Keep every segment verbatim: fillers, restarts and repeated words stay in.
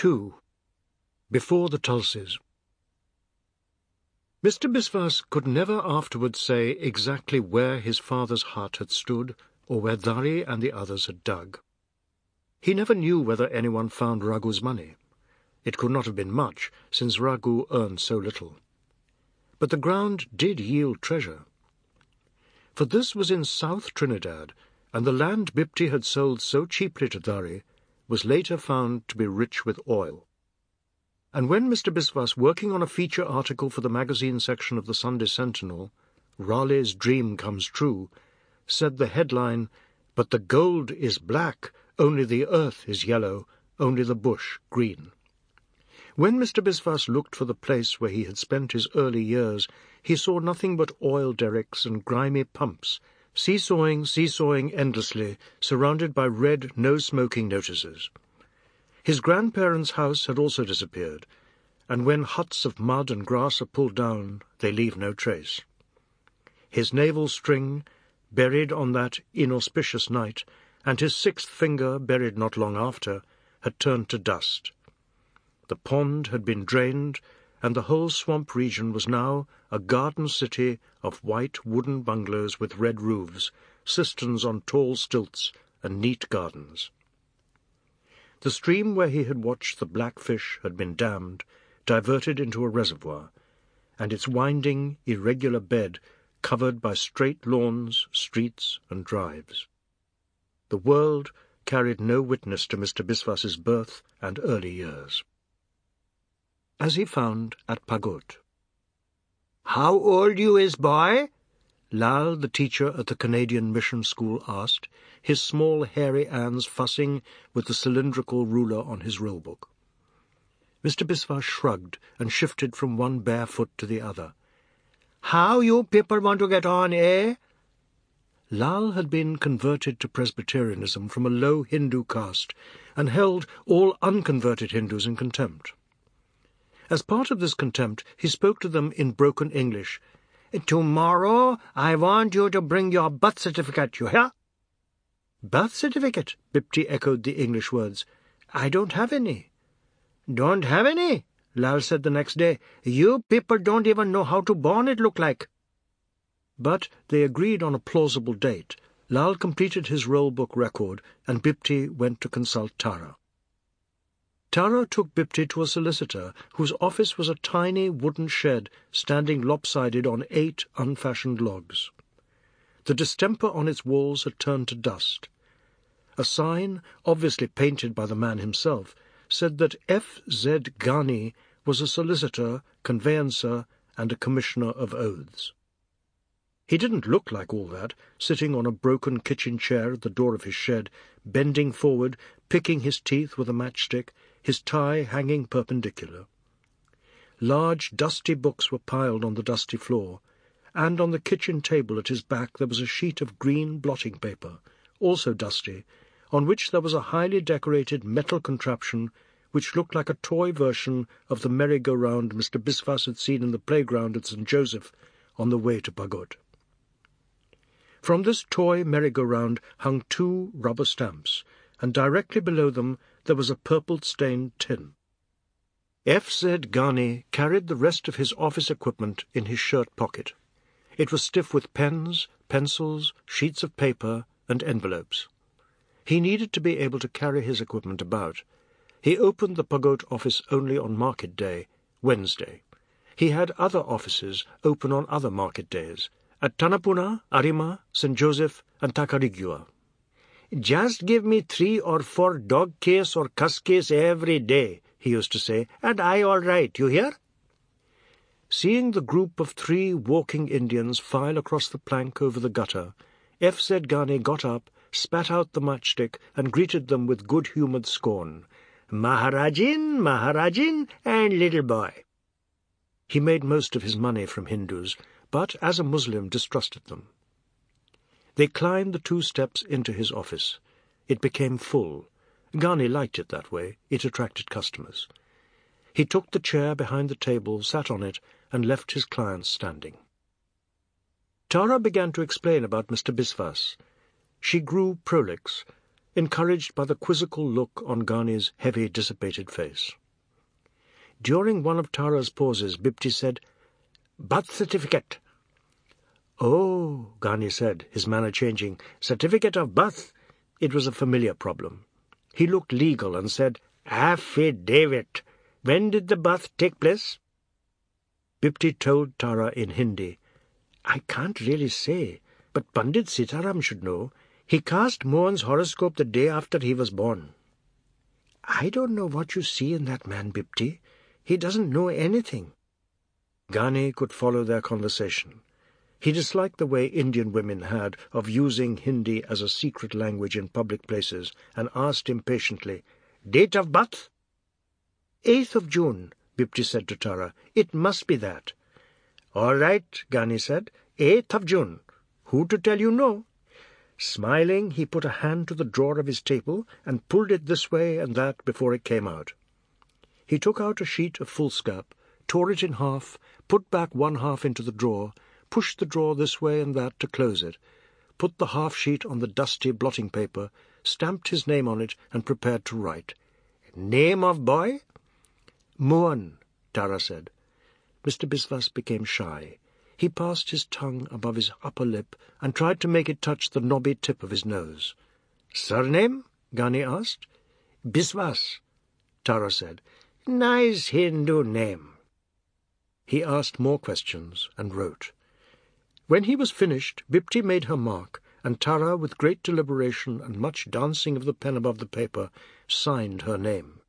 two. Before the Tulsies. Mister Biswas could never afterwards say exactly where his father's hut had stood, or where Dhari and the others had dug. He never knew whether anyone found Raghu's money. It could not have been much, since Raghu earned so little. But the ground did yield treasure. For this was in South Trinidad, and the land Bipti had sold so cheaply to Dhari was later found to be rich with oil. And when Mister Biswas, working on a feature article for the magazine section of the Sunday Sentinel, Raleigh's Dream Comes True, said the headline, "But the gold is black, only the earth is yellow, only the bush green." When Mister Biswas looked for the place where he had spent his early years, he saw nothing but oil derricks and grimy pumps, seesawing, seesawing endlessly, surrounded by red no-smoking notices. His grandparents' house had also disappeared, and when huts of mud and grass are pulled down, they leave no trace. His navel string, buried on that inauspicious night, and his sixth finger, buried not long after, had turned to dust. The pond had been drained, and the whole swamp region was now a garden city of white wooden bungalows with red roofs, cisterns on tall stilts, and neat gardens. The stream where he had watched the black fish had been dammed, diverted into a reservoir, and its winding, irregular bed covered by straight lawns, streets, and drives. The world carried no witness to Mister Biswas's birth and early years. As he found at Pagot. "How old you is, boy?" Lal, the teacher at the Canadian mission school, asked, his small hairy hands fussing with the cylindrical ruler on his roll-book. Mister Biswas shrugged and shifted from one bare foot to the other. "How you people want to get on, eh?" Lal had been converted to Presbyterianism from a low Hindu caste, and held all unconverted Hindus in contempt. As part of this contempt, he spoke to them in broken English. "Tomorrow I want you to bring your birth certificate, you hear?" "Birth certificate?" Bipti echoed the English words. "I don't have any." "Don't have any?" Lal said the next day. "You people don't even know how to born it look like." But they agreed on a plausible date. Lal completed his roll-book record, and Bipti went to consult Tara. Tara took Bipti to a solicitor whose office was a tiny wooden shed standing lopsided on eight unfashioned logs. The distemper on its walls had turned to dust. A sign, obviously painted by the man himself, said that F. Z. Ghani was a solicitor, conveyancer, and a commissioner of oaths. He didn't look like all that, sitting on a broken kitchen chair at the door of his shed, bending forward, picking his teeth with a matchstick, his tie hanging perpendicular. Large, dusty books were piled on the dusty floor, and on the kitchen table at his back there was a sheet of green blotting paper, also dusty, on which there was a highly decorated metal contraption which looked like a toy version of the merry-go-round Mister Biswas had seen in the playground at Saint Joseph on the way to Pagot. From this toy merry-go-round hung two rubber stamps, and directly below them there was a purple-stained tin. F. Z. Ghani carried the rest of his office equipment in his shirt pocket. It was stiff with pens, pencils, sheets of paper, and envelopes. He needed to be able to carry his equipment about. He opened the Pagot office only on market day, Wednesday. He had other offices open on other market days, at Tanapuna, Arima, Saint Joseph, and Tacarigua. "Just give me three or four dog case or cuss case every day," he used to say, "and I all right, you hear?" Seeing the group of three walking Indians file across the plank over the gutter, F. Z. Ghani got up, spat out the matchstick, and greeted them with good-humoured scorn. "Maharajin, Maharajin, and little boy." He made most of his money from Hindus, but as a Muslim distrusted them. They climbed the two steps into his office. It became full. Ghani liked it that way. It attracted customers. He took the chair behind the table, sat on it, and left his clients standing. Tara began to explain about Mister Biswas. She grew prolix. encouraged by the quizzical look on Ghani's heavy, dissipated face. During one of Tara's pauses, Bipti said, "Birth certificate." "Oh," Ghani said, his manner changing. "Certificate of birth." It was a familiar problem. He looked legal and said, "Affidavit. When did the birth take place?" Bipti told Tara in Hindi, "I can't really say, but Pandit Sitaram should know. He cast Mohan's horoscope the day after he was born." "I don't know what you see in that man, Bipti. He doesn't know anything." Ghani could follow their conversation. He disliked the way Indian women had of using Hindi as a secret language in public places, and asked impatiently, "Date of birth?" eighth of June, Bipti said to Tara. "It must be that." "All right," Ghani said. eighth of June. Who to tell you no?" Smiling, he put a hand to the drawer of his table and pulled it this way and that before it came out. He took out a sheet of foolscap, tore it in half, put back one half into the drawer, pushed the drawer this way and that to close it, put the half-sheet on the dusty blotting paper, stamped his name on it, and prepared to write. "Name of boy?" "Mohan," Tara said. Mister Biswas became shy. He passed his tongue above his upper lip and tried to make it touch the knobby tip of his nose. "Surname?" Ghani asked. "Biswas," Tara said. "Nice Hindu name." He asked more questions and wrote. When he was finished, Bipti made her mark, and Tara, with great deliberation and much dancing of the pen above the paper, signed her name.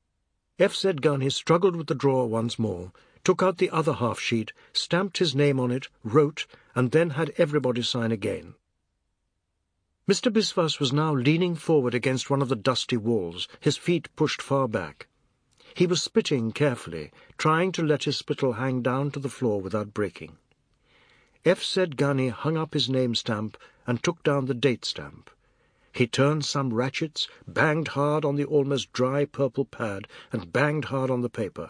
F. Z. Ghani struggled with the drawer once more, took out the other half-sheet, stamped his name on it, wrote, and then had everybody sign again. Mister Biswas was now leaning forward against one of the dusty walls, his feet pushed far back. He was spitting carefully, trying to let his spittle hang down to the floor without breaking. F. Z. Ghani hung up his name stamp and took down the date stamp. He turned some ratchets, banged hard on the almost dry purple pad, and banged hard on the paper.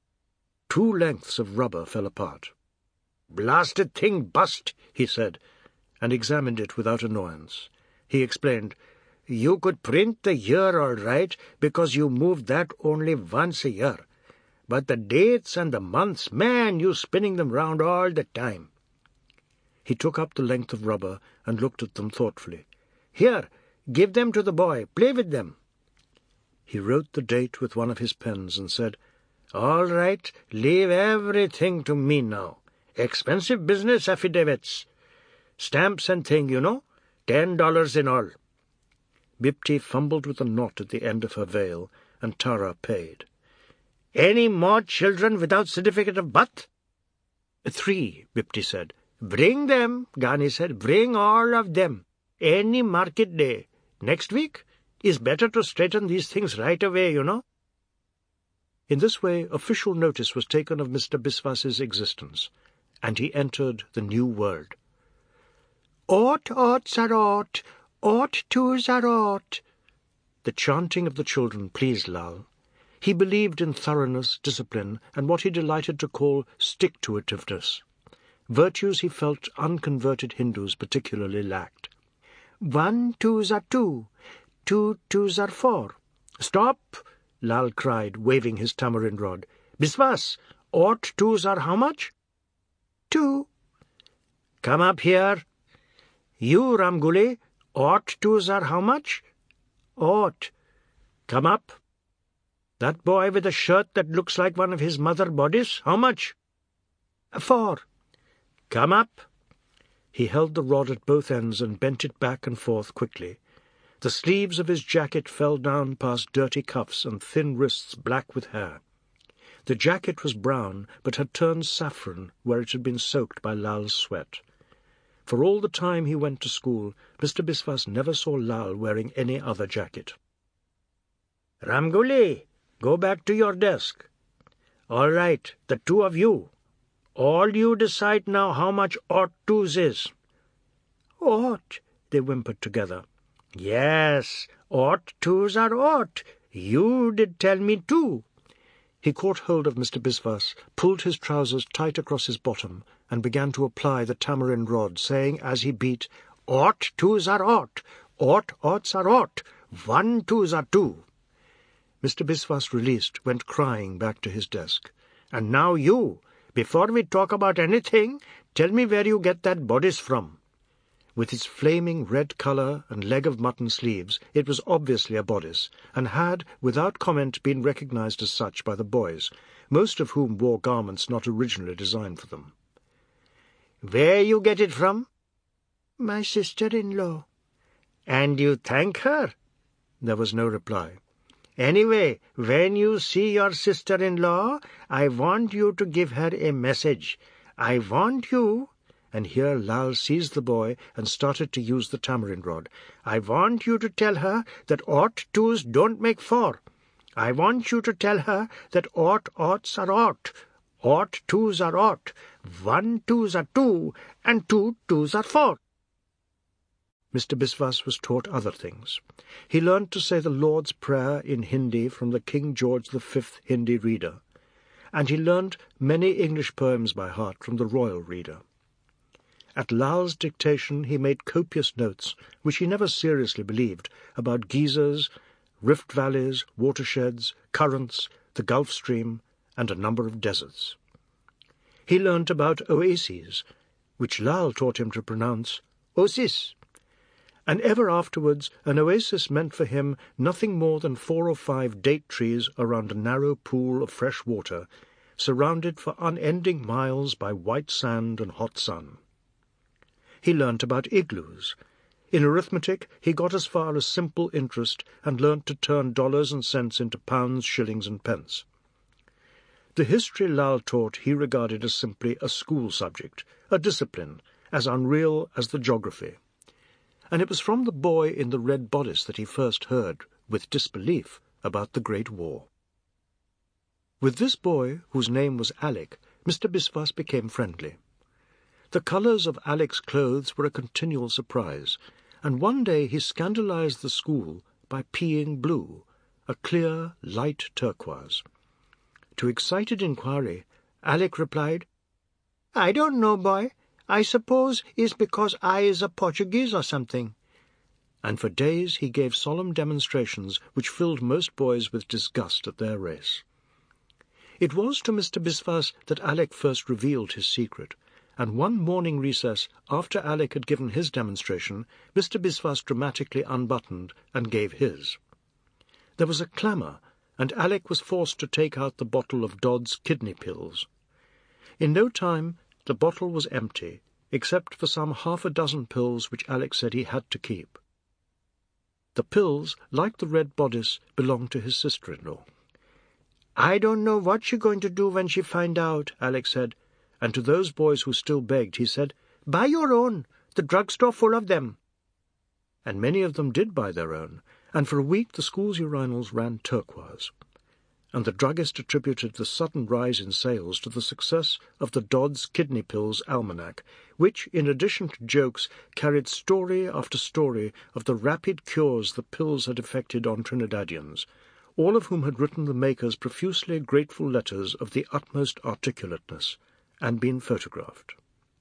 Two lengths of rubber fell apart. "Blasted thing bust," he said, and examined it without annoyance. He explained, "You could print the year all right, because you moved that only once a year. But the dates and the months, man, you spinning them round all the time." He took up the length of rubber and looked at them thoughtfully. "Here, give them to the boy. Play with them." He wrote the date with one of his pens and said, "All right, leave everything to me now. Expensive business affidavits. Stamps and thing, you know. Ten dollars in all." Bipti fumbled with a knot at the end of her veil, and Tara paid. "Any more children without certificate of birth?" "Three," Bipti said. "Bring them," Ghani said. "Bring all of them. Any market day. Next week? Is better to straighten these things right away, you know." In this way, official notice was taken of Mister Biswas's existence, and he entered the new world. "Ought, oughts are ought, ought twos are ought." The chanting of the children pleased Lal. He believed in thoroughness, discipline, and what he delighted to call stick-to-itiveness. Virtues he felt unconverted Hindus particularly lacked. "One twos are two, two twos are four." "Stop!" Lal cried, waving his tamarind rod. "Biswas, ought twos are how much?" "Two." "Come up here. You, Ramguli, ought twos are how much?" "Ought." "Come up. That boy with a shirt that looks like one of his mother bodies, how much?" "Four." "Come up." He held the rod at both ends and bent it back and forth quickly. The sleeves of his jacket fell down past dirty cuffs and thin wrists black with hair. The jacket was brown, but had turned saffron where it had been soaked by Lal's sweat. For all the time he went to school, Mister Biswas never saw Lal wearing any other jacket. "Ramguli, go back to your desk. All right, the two of you. All you decide now how much ought twos is." "Ought," they whimpered together. "Yes, ought twos are ought. You did tell me two." He caught hold of Mister Biswas, pulled his trousers tight across his bottom, and began to apply the tamarind rod, saying as he beat, "Ought twos are ought, ought oughts are ought, One twos are two. Mister Biswas, released, went crying back to his desk. And now you, before we talk about anything, tell me where you get that bodice from. With its flaming red colour and leg of mutton sleeves, it was obviously a bodice, and had, without comment, been recognised as such by the boys, most of whom wore garments not originally designed for them. "Where you get it from?" "My sister-in-law." "And you thank her?" There was no reply. "Anyway, when you see your sister-in-law, I want you to give her a message. I want you—" and here Lal seized the boy and started to use the tamarind rod. "I want you to tell her that ought twos don't make four. I want you to tell her that ought oughts are ought, ought twos are ought, one twos are two, and two twos are four." Mister Biswas was taught other things. He learned to say the Lord's Prayer in Hindi from the King George the Fifth Hindi Reader, and he learned many English poems by heart from the Royal Reader. At Lal's dictation he made copious notes, which he never seriously believed, about geysers, rift valleys, watersheds, currents, the Gulf Stream, and a number of deserts. He learnt about oases, which Lal taught him to pronounce oasis, and ever afterwards an oasis meant for him nothing more than four or five date trees around a narrow pool of fresh water, surrounded for unending miles by white sand and hot sun. He learnt about igloos. In arithmetic he got as far as simple interest and learnt to turn dollars and cents into pounds, shillings, and pence. The history Lal taught he regarded as simply a school subject, a discipline, as unreal as the geography. And it was from the boy in the red bodice that he first heard, with disbelief, about the Great War. With this boy, whose name was Alec, Mister Biswas became friendly. The colours of Alec's clothes were a continual surprise, and one day he scandalized the school by peeing blue, a clear, light turquoise. To excited inquiry, Alec replied, "I don't know, boy. I suppose it's because I is a Portuguese or something." And for days he gave solemn demonstrations which filled most boys with disgust at their race. It was to Mister Biswas that Alec first revealed his secret, and one morning recess, after Alec had given his demonstration, Mister Biswas dramatically unbuttoned and gave his. There was a clamour, and Alec was forced to take out the bottle of Dodd's kidney pills. In no time the bottle was empty, except for some half a dozen pills which Alec said he had to keep. The pills, like the red bodice, belonged to his sister-in-law. "I don't know what she's going to do when she find out," Alec said, and to those boys who still begged he said, "Buy your own, the drugstore full of them." And many of them did buy their own, and for a week the school's urinals ran turquoise. And the druggist attributed the sudden rise in sales to the success of the Dodd's Kidney Pills Almanac, which, in addition to jokes, carried story after story of the rapid cures the pills had effected on Trinidadians, all of whom had written the makers profusely grateful letters of the utmost articulateness, and been photographed.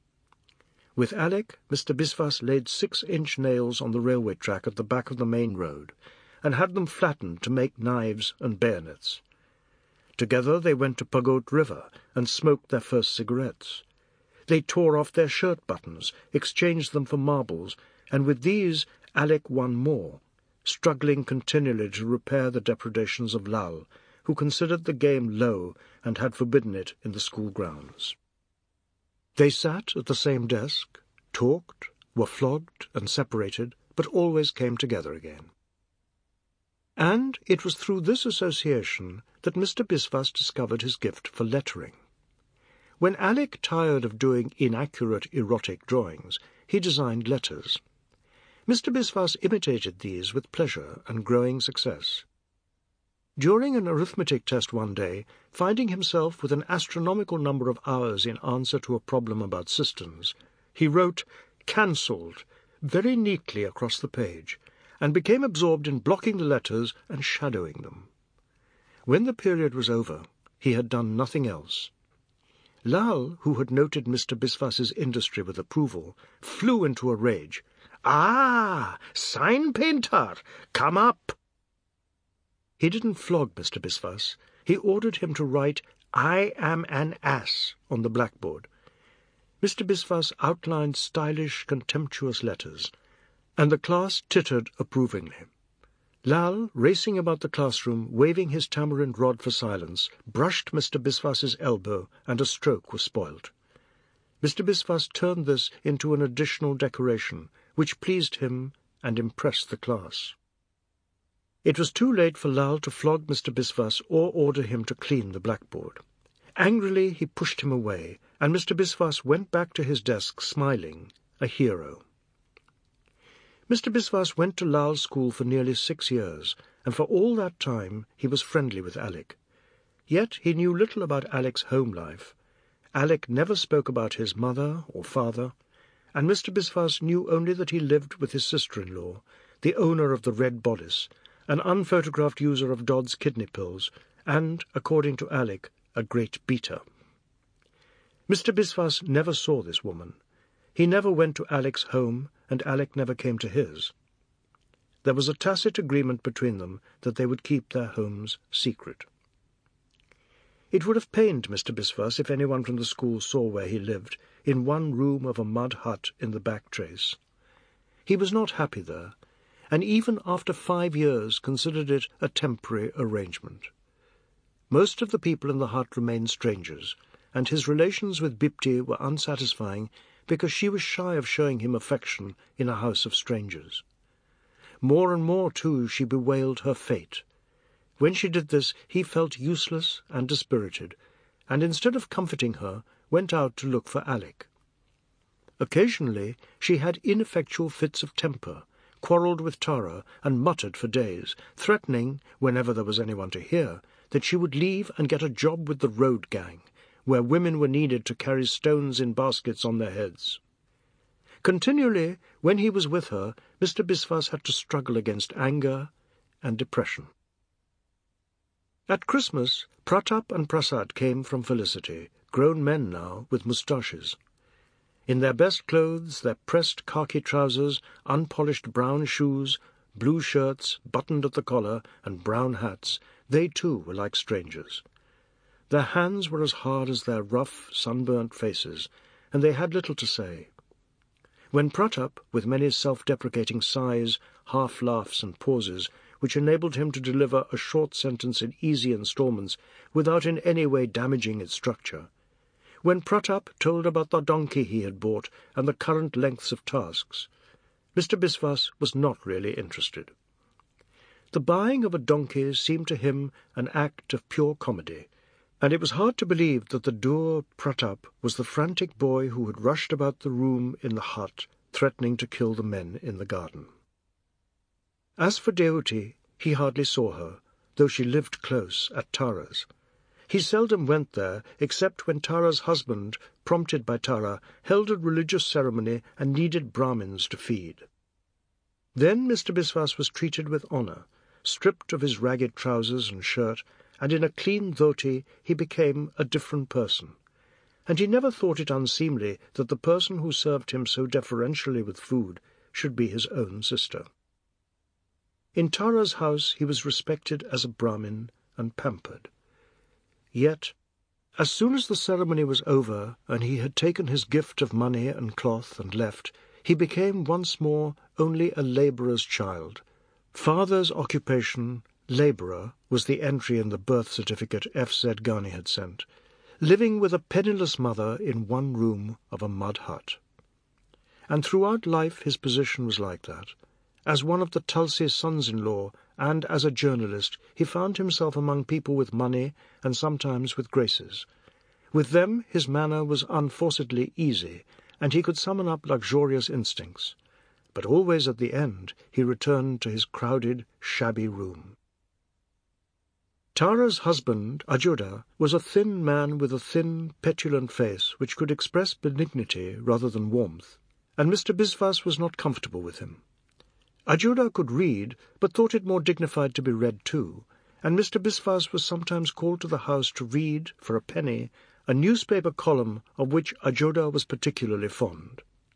With Alec, Mister Biswas laid six-inch nails on the railway track at the back of the main road, and had them flattened to make knives and bayonets. Together they went to Pagote River and smoked their first cigarettes. They tore off their shirt buttons, exchanged them for marbles, and with these Alec won more, struggling continually to repair the depredations of Lal, who considered the game low and had forbidden it in the school grounds. They sat at the same desk, talked, were flogged and separated, but always came together again. And it was through this association that Mister Biswas discovered his gift for lettering. When Alec tired of doing inaccurate erotic drawings, he designed letters. Mister Biswas imitated these with pleasure and growing success. During an arithmetic test one day, finding himself with an astronomical number of hours in answer to a problem about cisterns, he wrote "cancelled" very neatly across the page, and became absorbed in blocking the letters and shadowing them. When the period was over, he had done nothing else. Lal, who had noted Mister Biswas's industry with approval, flew into a rage. "Ah, sign painter, come up." He didn't flog Mister Biswas. He ordered him to write, "I am an ass," on the blackboard. Mister Biswas outlined stylish, contemptuous letters, and the class tittered approvingly. Lal, racing about the classroom, waving his tamarind rod for silence, brushed Mister Biswas's elbow, and a stroke was spoilt. Mister Biswas turned this into an additional decoration, which pleased him and impressed the class. It was too late for Lal to flog Mister Biswas or order him to clean the blackboard. Angrily he pushed him away, and Mister Biswas went back to his desk smiling, a hero. Mister Biswas went to Lal's school for nearly six years, and for all that time he was friendly with Alec. Yet he knew little about Alec's home life. Alec never spoke about his mother or father, and Mister Biswas knew only that he lived with his sister-in-law, the owner of the Red Bodice, an unphotographed user of Dodd's kidney pills, and, according to Alec, a great beater. Mister Biswas never saw this woman. He never went to Alec's home, and Alec never came to his. There was a tacit agreement between them that they would keep their homes secret. It would have pained Mister Biswas if anyone from the school saw where he lived, in one room of a mud hut in the back trace. He was not happy there, and even after five years considered it a temporary arrangement. Most of the people in the hut remained strangers, and his relations with Bipti were unsatisfying because she was shy of showing him affection in a house of strangers. More and more, too, she bewailed her fate. When she did this, he felt useless and dispirited, and instead of comforting her, went out to look for Alec. Occasionally she had ineffectual fits of temper, quarrelled with Tara, and muttered for days, threatening, whenever there was anyone to hear, that she would leave and get a job with the road gang, where women were needed to carry stones in baskets on their heads. Continually, when he was with her, Mister Biswas had to struggle against anger and depression. At Christmas, Pratap and Prasad came from Felicity, grown men now, with moustaches. In their best clothes, their pressed khaki trousers, unpolished brown shoes, blue shirts, buttoned at the collar, and brown hats, they too were like strangers. Their hands were as hard as their rough, sunburnt faces, and they had little to say. When Pratap, with many self-deprecating sighs, half-laughs and pauses, which enabled him to deliver a short sentence in easy instalments without in any way damaging its structure, when Pratap told about the donkey he had bought and the current lengths of tasks, Mister Biswas was not really interested. The buying of a donkey seemed to him an act of pure comedy, and it was hard to believe that the dour Pratap was the frantic boy who had rushed about the room in the hut, threatening to kill the men in the garden. As for Deoti, he hardly saw her, though she lived close at Tara's. He seldom went there, except when Tara's husband, prompted by Tara, held a religious ceremony and needed Brahmins to feed. Then Mister Biswas was treated with honour, stripped of his ragged trousers and shirt, and in a clean dhoti he became a different person, and he never thought it unseemly that the person who served him so deferentially with food should be his own sister. In Tara's house he was respected as a Brahmin and pampered. Yet, as soon as the ceremony was over and he had taken his gift of money and cloth and left, he became once more only a labourer's child. Father's occupation, labourer, was the entry in the birth certificate F Z Ghani had sent, living with a penniless mother in one room of a mud hut. And throughout life his position was like that. As one of the Tulsi sons-in-law, and as a journalist, he found himself among people with money and sometimes with graces. With them his manner was unforcedly easy, and he could summon up luxurious instincts. But always at the end he returned to his crowded, shabby room. Tara's husband, Ajuda, was a thin man with a thin, petulant face which could express benignity rather than warmth, and Mister Biswas was not comfortable with him. Ajuda could read, but thought it more dignified to be read too, and Mister Biswas was sometimes called to the house to read, for a penny, a newspaper column of which Ajuda was particularly fond.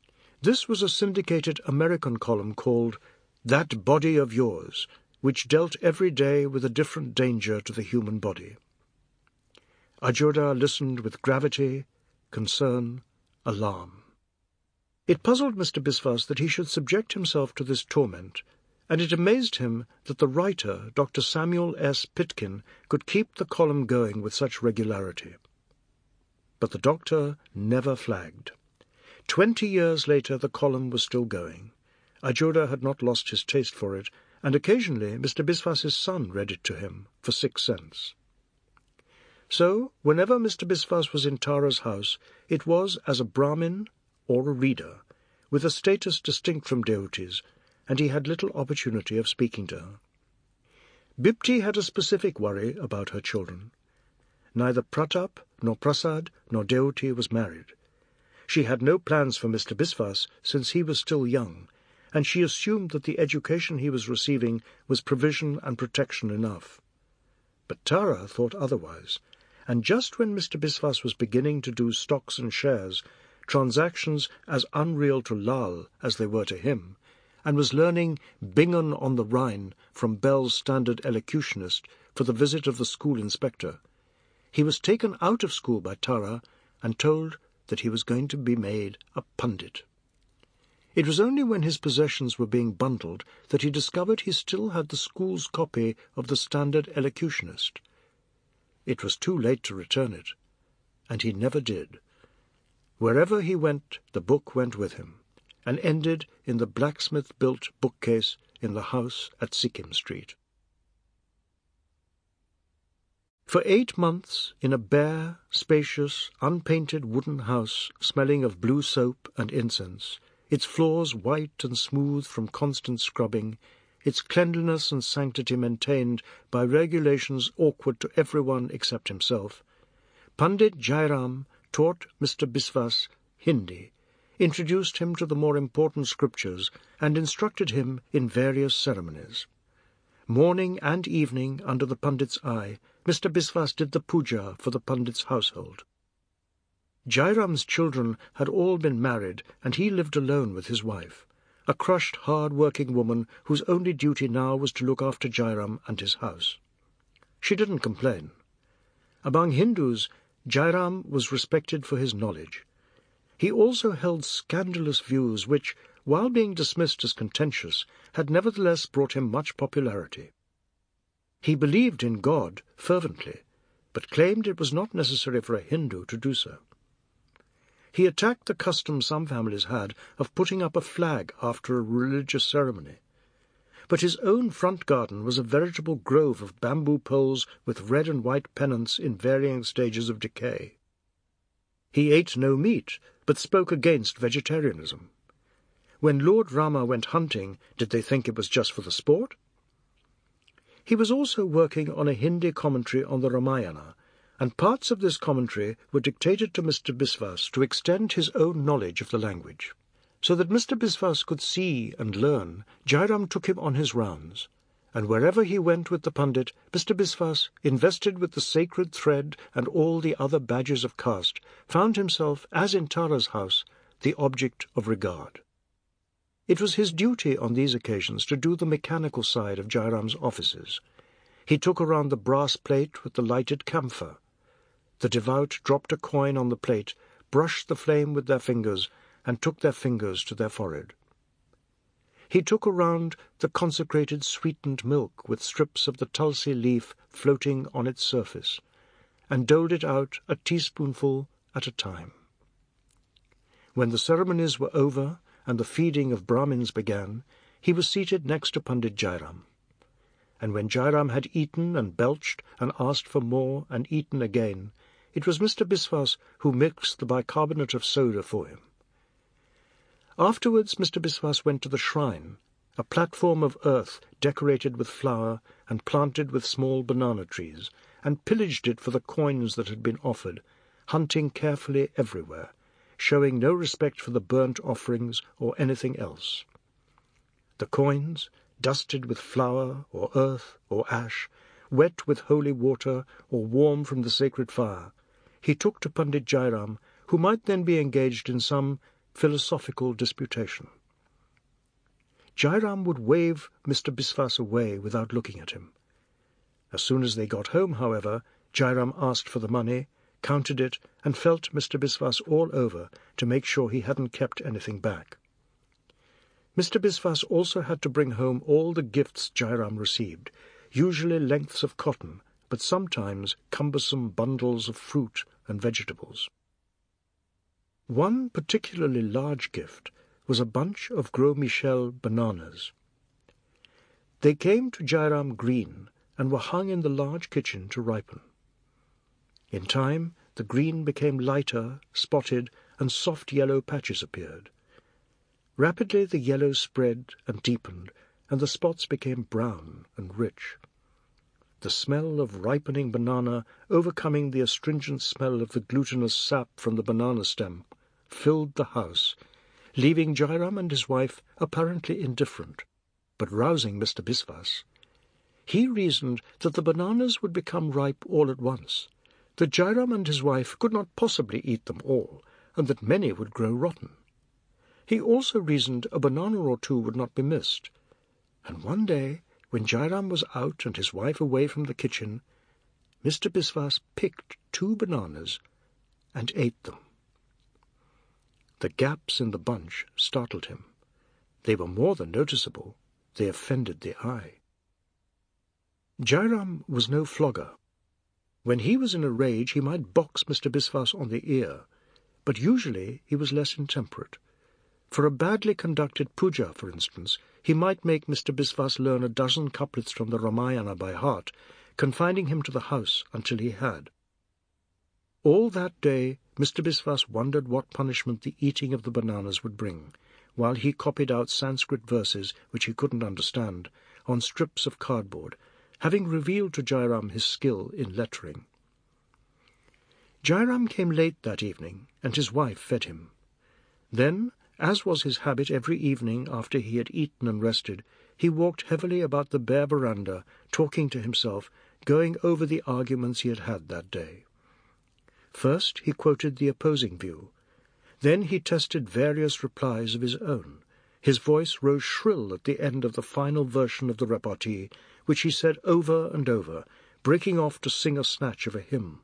This was a syndicated American column called That Body of Yours, which dealt every day with a different danger to the human body. Ajoda listened with gravity, concern, alarm. It puzzled Mister Biswas that he should subject himself to this torment, and it amazed him that the writer, Doctor Samuel S. Pitkin, could keep the column going with such regularity. But the doctor never flagged. Twenty years later the column was still going. Ajoda had not lost his taste for it, and occasionally Mister Biswas's son read it to him for six cents. So, whenever Mister Biswas was in Tara's house, it was as a Brahmin or a reader, with a status distinct from devotees, and he had little opportunity of speaking to her. Bipti had a specific worry about her children. Neither Pratap, nor Prasad, nor Devoti was married. She had no plans for Mister Biswas since he was still young, and she assumed that the education he was receiving was provision and protection enough. But Tara thought otherwise, and just when Mister Biswas was beginning to do stocks and shares, transactions as unreal to Lal as they were to him, and was learning Bingen on the Rhine from Bell's standard elocutionist for the visit of the school inspector, he was taken out of school by Tara and told that he was going to be made a pundit. It was only when his possessions were being bundled that he discovered he still had the school's copy of the standard elocutionist. It was too late to return it, and he never did. Wherever he went, the book went with him, and ended in the blacksmith-built bookcase in the house at Sikkim Street. For eight months, in a bare, spacious, unpainted wooden house smelling of blue soap and incense, its floors white and smooth from constant scrubbing, its cleanliness and sanctity maintained by regulations awkward to everyone except himself, Pandit Jairam taught Mister Biswas Hindi, introduced him to the more important scriptures, and instructed him in various ceremonies. Morning and evening, under the Pandit's eye, Mister Biswas did the puja for the Pandit's household. Jairam's children had all been married, and he lived alone with his wife, a crushed, hard-working woman whose only duty now was to look after Jairam and his house. She didn't complain. Among Hindus, Jairam was respected for his knowledge. He also held scandalous views which, while being dismissed as contentious, had nevertheless brought him much popularity. He believed in God fervently, but claimed it was not necessary for a Hindu to do so. He attacked the custom some families had of putting up a flag after a religious ceremony. But his own front garden was a veritable grove of bamboo poles with red and white pennants in varying stages of decay. He ate no meat, but spoke against vegetarianism. When Lord Rama went hunting, did they think it was just for the sport? He was also working on a Hindi commentary on the Ramayana, and parts of this commentary were dictated to Mister Biswas to extend his own knowledge of the language. So that Mister Biswas could see and learn, Jairam took him on his rounds, and wherever he went with the Pandit, Mister Biswas, invested with the sacred thread and all the other badges of caste, found himself, as in Tara's house, the object of regard. It was his duty on these occasions to do the mechanical side of Jairam's offices. He took around the brass plate with the lighted camphor. The devout dropped a coin on the plate, brushed the flame with their fingers, and took their fingers to their forehead. He took around the consecrated sweetened milk with strips of the tulsi leaf floating on its surface, and doled it out a teaspoonful at a time. When the ceremonies were over and the feeding of Brahmins began, he was seated next to Pandit Jairam. And when Jairam had eaten and belched and asked for more and eaten again, it was Mister Biswas who mixed the bicarbonate of soda for him. Afterwards Mister Biswas went to the shrine, a platform of earth decorated with flower and planted with small banana trees, and pillaged it for the coins that had been offered, hunting carefully everywhere, showing no respect for the burnt offerings or anything else. The coins, dusted with flour or earth or ash, wet with holy water or warm from the sacred fire, he took to Pandit Jairam, who might then be engaged in some philosophical disputation. Jairam would wave Mister Biswas away without looking at him. As soon as they got home, however, Jairam asked for the money, counted it, and felt Mister Biswas all over to make sure he hadn't kept anything back. Mister Biswas also had to bring home all the gifts Jairam received, usually lengths of cotton, but sometimes cumbersome bundles of fruit and vegetables. One particularly large gift was a bunch of Gros Michel bananas. They came to Jairam green and were hung in the large kitchen to ripen. In time, the green became lighter, spotted, and soft yellow patches appeared. Rapidly the yellow spread and deepened, and the spots became brown and rich. The smell of ripening banana, overcoming the astringent smell of the glutinous sap from the banana stem, filled the house, leaving Jairam and his wife apparently indifferent, but rousing Mister Biswas. He reasoned that the bananas would become ripe all at once, that Jairam and his wife could not possibly eat them all, and that many would grow rotten. He also reasoned a banana or two would not be missed, and one day, when Jairam was out and his wife away from the kitchen, Mister Biswas picked two bananas and ate them. The gaps in the bunch startled him. They were more than noticeable. They offended the eye. Jairam was no flogger. When he was in a rage, he might box Mister Biswas on the ear, but usually he was less intemperate. For a badly conducted puja, for instance, he might make Mister Biswas learn a dozen couplets from the Ramayana by heart, confining him to the house until he had. All that day, Mister Biswas wondered what punishment the eating of the bananas would bring, while he copied out Sanskrit verses which he couldn't understand on strips of cardboard, having revealed to Jairam his skill in lettering. Jairam came late that evening, and his wife fed him. Then, as was his habit every evening after he had eaten and rested, he walked heavily about the bare veranda, talking to himself, going over the arguments he had had that day. First he quoted the opposing view. Then he tested various replies of his own. His voice rose shrill at the end of the final version of the repartee, which he said over and over, breaking off to sing a snatch of a hymn.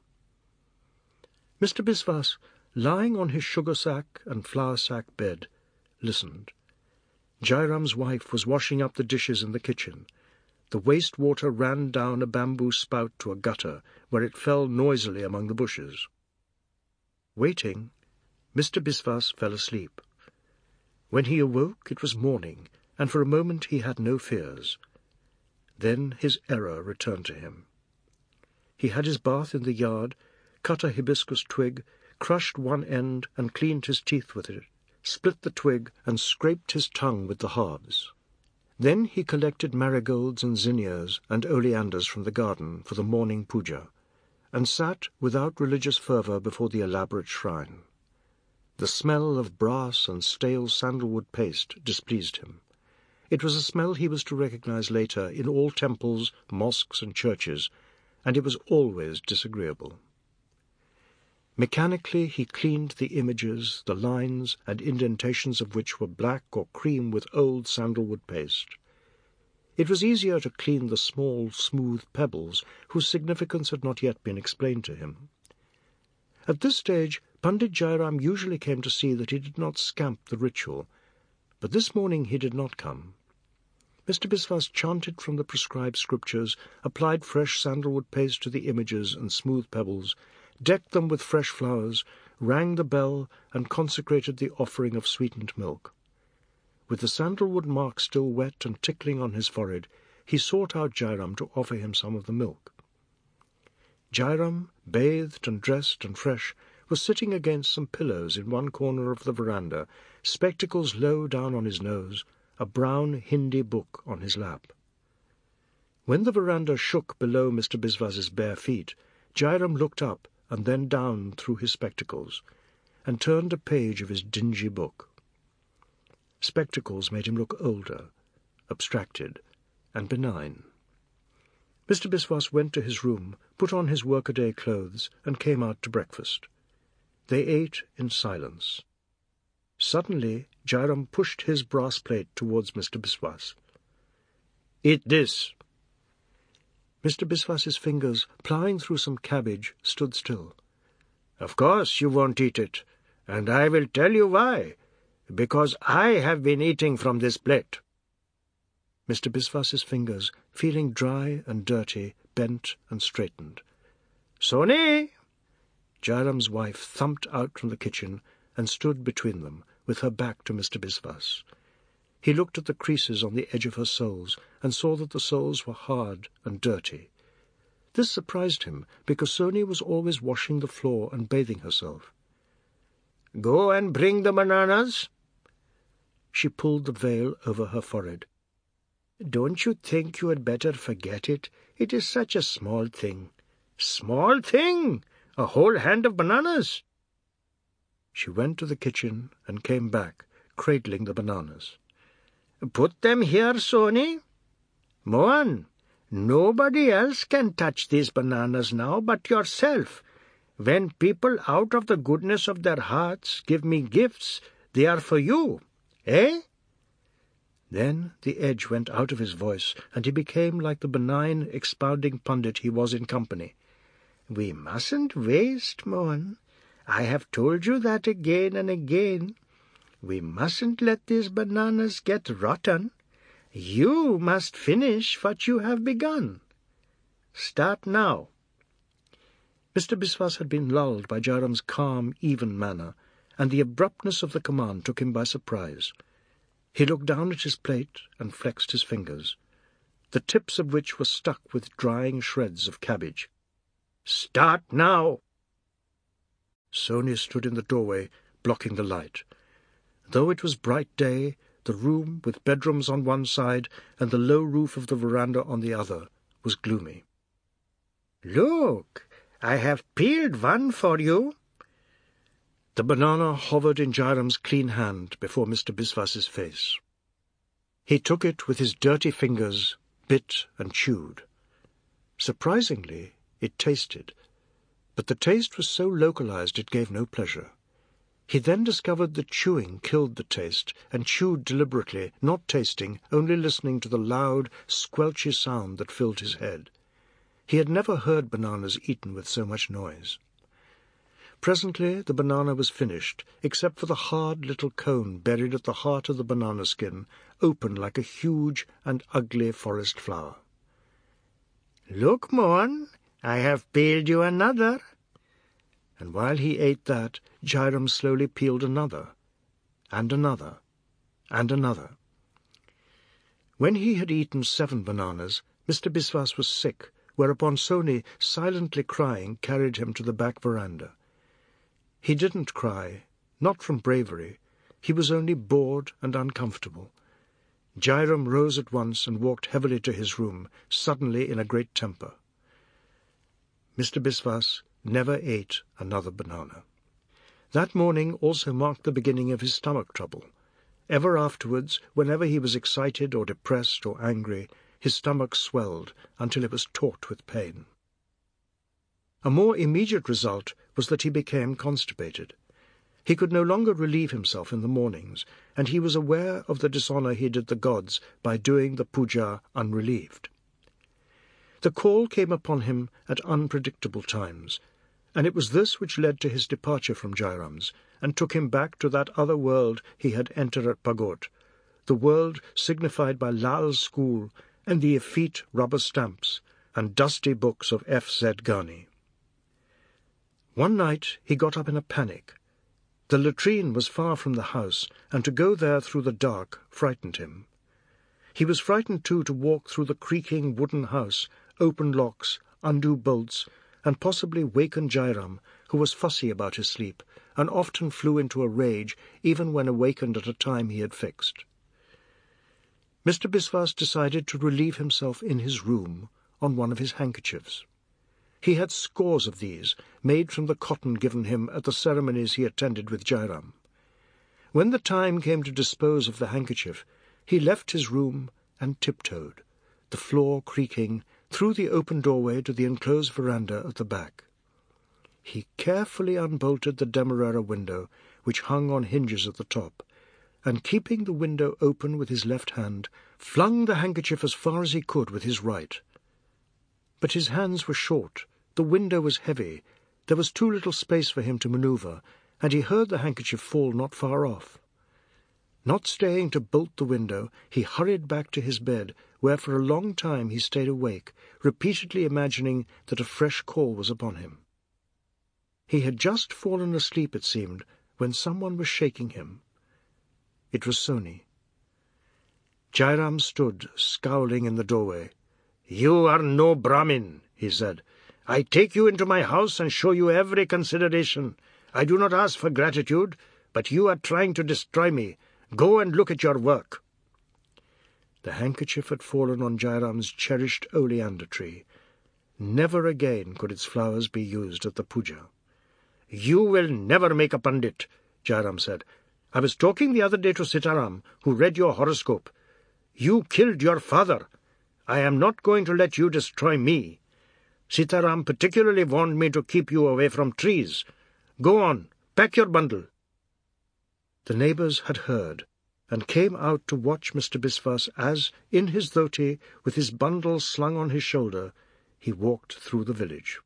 Mister Biswas, lying on his sugar-sack and flour-sack bed, listened. Jairam's wife was washing up the dishes in the kitchen. The waste water ran down a bamboo spout to a gutter, where it fell noisily among the bushes. Waiting, Mister Biswas fell asleep. When he awoke, it was morning, and for a moment he had no fears. Then his error returned to him. He had his bath in the yard, cut a hibiscus twig, crushed one end and cleaned his teeth with it, split the twig and scraped his tongue with the halves. Then he collected marigolds and zinnias and oleanders from the garden for the morning puja, and sat without religious fervour before the elaborate shrine. The smell of brass and stale sandalwood paste displeased him. It was a smell he was to recognize later in all temples, mosques, and churches, and it was always disagreeable. Mechanically he cleaned the images, the lines and indentations of which were black or cream with old sandalwood paste. It was easier to clean the small, smooth pebbles, whose significance had not yet been explained to him. At this stage, Pandit Jairam usually came to see that he did not scamp the ritual, but this morning he did not come. Mister Biswas chanted from the prescribed scriptures, applied fresh sandalwood paste to the images and smooth pebbles, decked them with fresh flowers, rang the bell, and consecrated the offering of sweetened milk. With the sandalwood mark still wet and tickling on his forehead, he sought out Jairam to offer him some of the milk. Jairam, bathed and dressed and fresh, was sitting against some pillows in one corner of the veranda, spectacles low down on his nose, a brown Hindi book on his lap. When the veranda shook below Mister Biswas's bare feet, Jairam looked up and then down through his spectacles, and turned a page of his dingy book. Spectacles made him look older, abstracted, and benign. Mister Biswas went to his room, put on his workaday clothes, and came out to breakfast. They ate in silence. Suddenly, Jairam pushed his brass plate towards Mister Biswas. "Eat this." Mister Biswas's fingers, ploughing through some cabbage, stood still. "Of course you won't eat it, and I will tell you why. Because I have been eating from this plate." Mister Biswas's fingers, feeling dry and dirty, bent and straightened. "Soni!" Jairam's wife thumped out from the kitchen and stood between them, with her back to Mister Biswas. He looked at the creases on the edge of her soles and saw that the soles were hard and dirty. This surprised him, because Soni was always washing the floor and bathing herself. "Go and bring the bananas." She pulled the veil over her forehead. "Don't you think you had better forget it? It is such a small thing." "Small thing? A whole hand of bananas?" She went to the kitchen and came back, cradling the bananas. "Put them here, Soni. Mohan, nobody else can touch these bananas now but yourself. When people out of the goodness of their hearts give me gifts, they are for you, eh?" Then the edge went out of his voice, and he became like the benign, expounding pundit he was in company. "We mustn't waste, Mohan. I have told you that again and again. We mustn't let these bananas get rotten. You must finish what you have begun. Start now." Mister Biswas had been lulled by Jairam's calm, even manner, and the abruptness of the command took him by surprise. He looked down at his plate and flexed his fingers, the tips of which were stuck with drying shreds of cabbage. "Start now." Soni stood in the doorway, blocking the light. Though it was bright day, the room, with bedrooms on one side and the low roof of the veranda on the other, was gloomy. "Look, I have peeled one for you." The banana hovered in Jairam's clean hand before Mister Biswas's face. He took it with his dirty fingers, bit and chewed. Surprisingly, it tasted, but the taste was so localized it gave no pleasure. He then discovered that chewing killed the taste, and chewed deliberately, not tasting, only listening to the loud, squelchy sound that filled his head. He had never heard bananas eaten with so much noise. Presently the banana was finished, except for the hard little cone buried at the heart of the banana skin, open like a huge and ugly forest flower. "Look, Mohan, I have peeled you another." And while he ate that, Jairam slowly peeled another, and another, and another. When he had eaten seven bananas, Mister Biswas was sick, whereupon Soni, silently crying, carried him to the back veranda. He didn't cry, not from bravery. He was only bored and uncomfortable. Jairam rose at once and walked heavily to his room, suddenly in a great temper. Mister Biswas never ate another banana. That morning also marked the beginning of his stomach trouble. Ever afterwards, whenever he was excited or depressed or angry, his stomach swelled until it was taut with pain. A more immediate result was that he became constipated. He could no longer relieve himself in the mornings, and he was aware of the dishonour he did the gods by doing the puja unrelieved. The call came upon him at unpredictable times, and it was this which led to his departure from Jairam's, and took him back to that other world he had entered at Pagot, the world signified by Lal's school and the effete rubber stamps and dusty books of F. Z. Ghani. One night he got up in a panic. The latrine was far from the house, and to go there through the dark frightened him. He was frightened, too, to walk through the creaking wooden house, open locks, undo bolts, and possibly waken Jairam, who was fussy about his sleep, and often flew into a rage even when awakened at a time he had fixed. Mister Biswas decided to relieve himself in his room on one of his handkerchiefs. He had scores of these, made from the cotton given him at the ceremonies he attended with Jairam. When the time came to dispose of the handkerchief, he left his room and tiptoed, the floor creaking, through the open doorway to the enclosed veranda at the back. He carefully unbolted the Demerara window, which hung on hinges at the top, and keeping the window open with his left hand, flung the handkerchief as far as he could with his right. But his hands were short, the window was heavy, there was too little space for him to manoeuvre, and he heard the handkerchief fall not far off. Not staying to bolt the window, he hurried back to his bed, where for a long time he stayed awake, repeatedly imagining that a fresh call was upon him. He had just fallen asleep, it seemed, when someone was shaking him. It was Soni. Jairam stood, scowling in the doorway. "You are no Brahmin," he said. "I take you into my house and show you every consideration. I do not ask for gratitude, but you are trying to destroy me. Go and look at your work." The handkerchief had fallen on Jairam's cherished oleander tree. Never again could its flowers be used at the puja. "You will never make a pandit," Jairam said. "I was talking the other day to Sitaram, who read your horoscope. You killed your father. I am not going to let you destroy me. Sitaram particularly warned me to keep you away from trees. Go on, pack your bundle." The neighbours had heard, and came out to watch Mister Biswas as, in his dhoti, with his bundle slung on his shoulder, he walked through the village.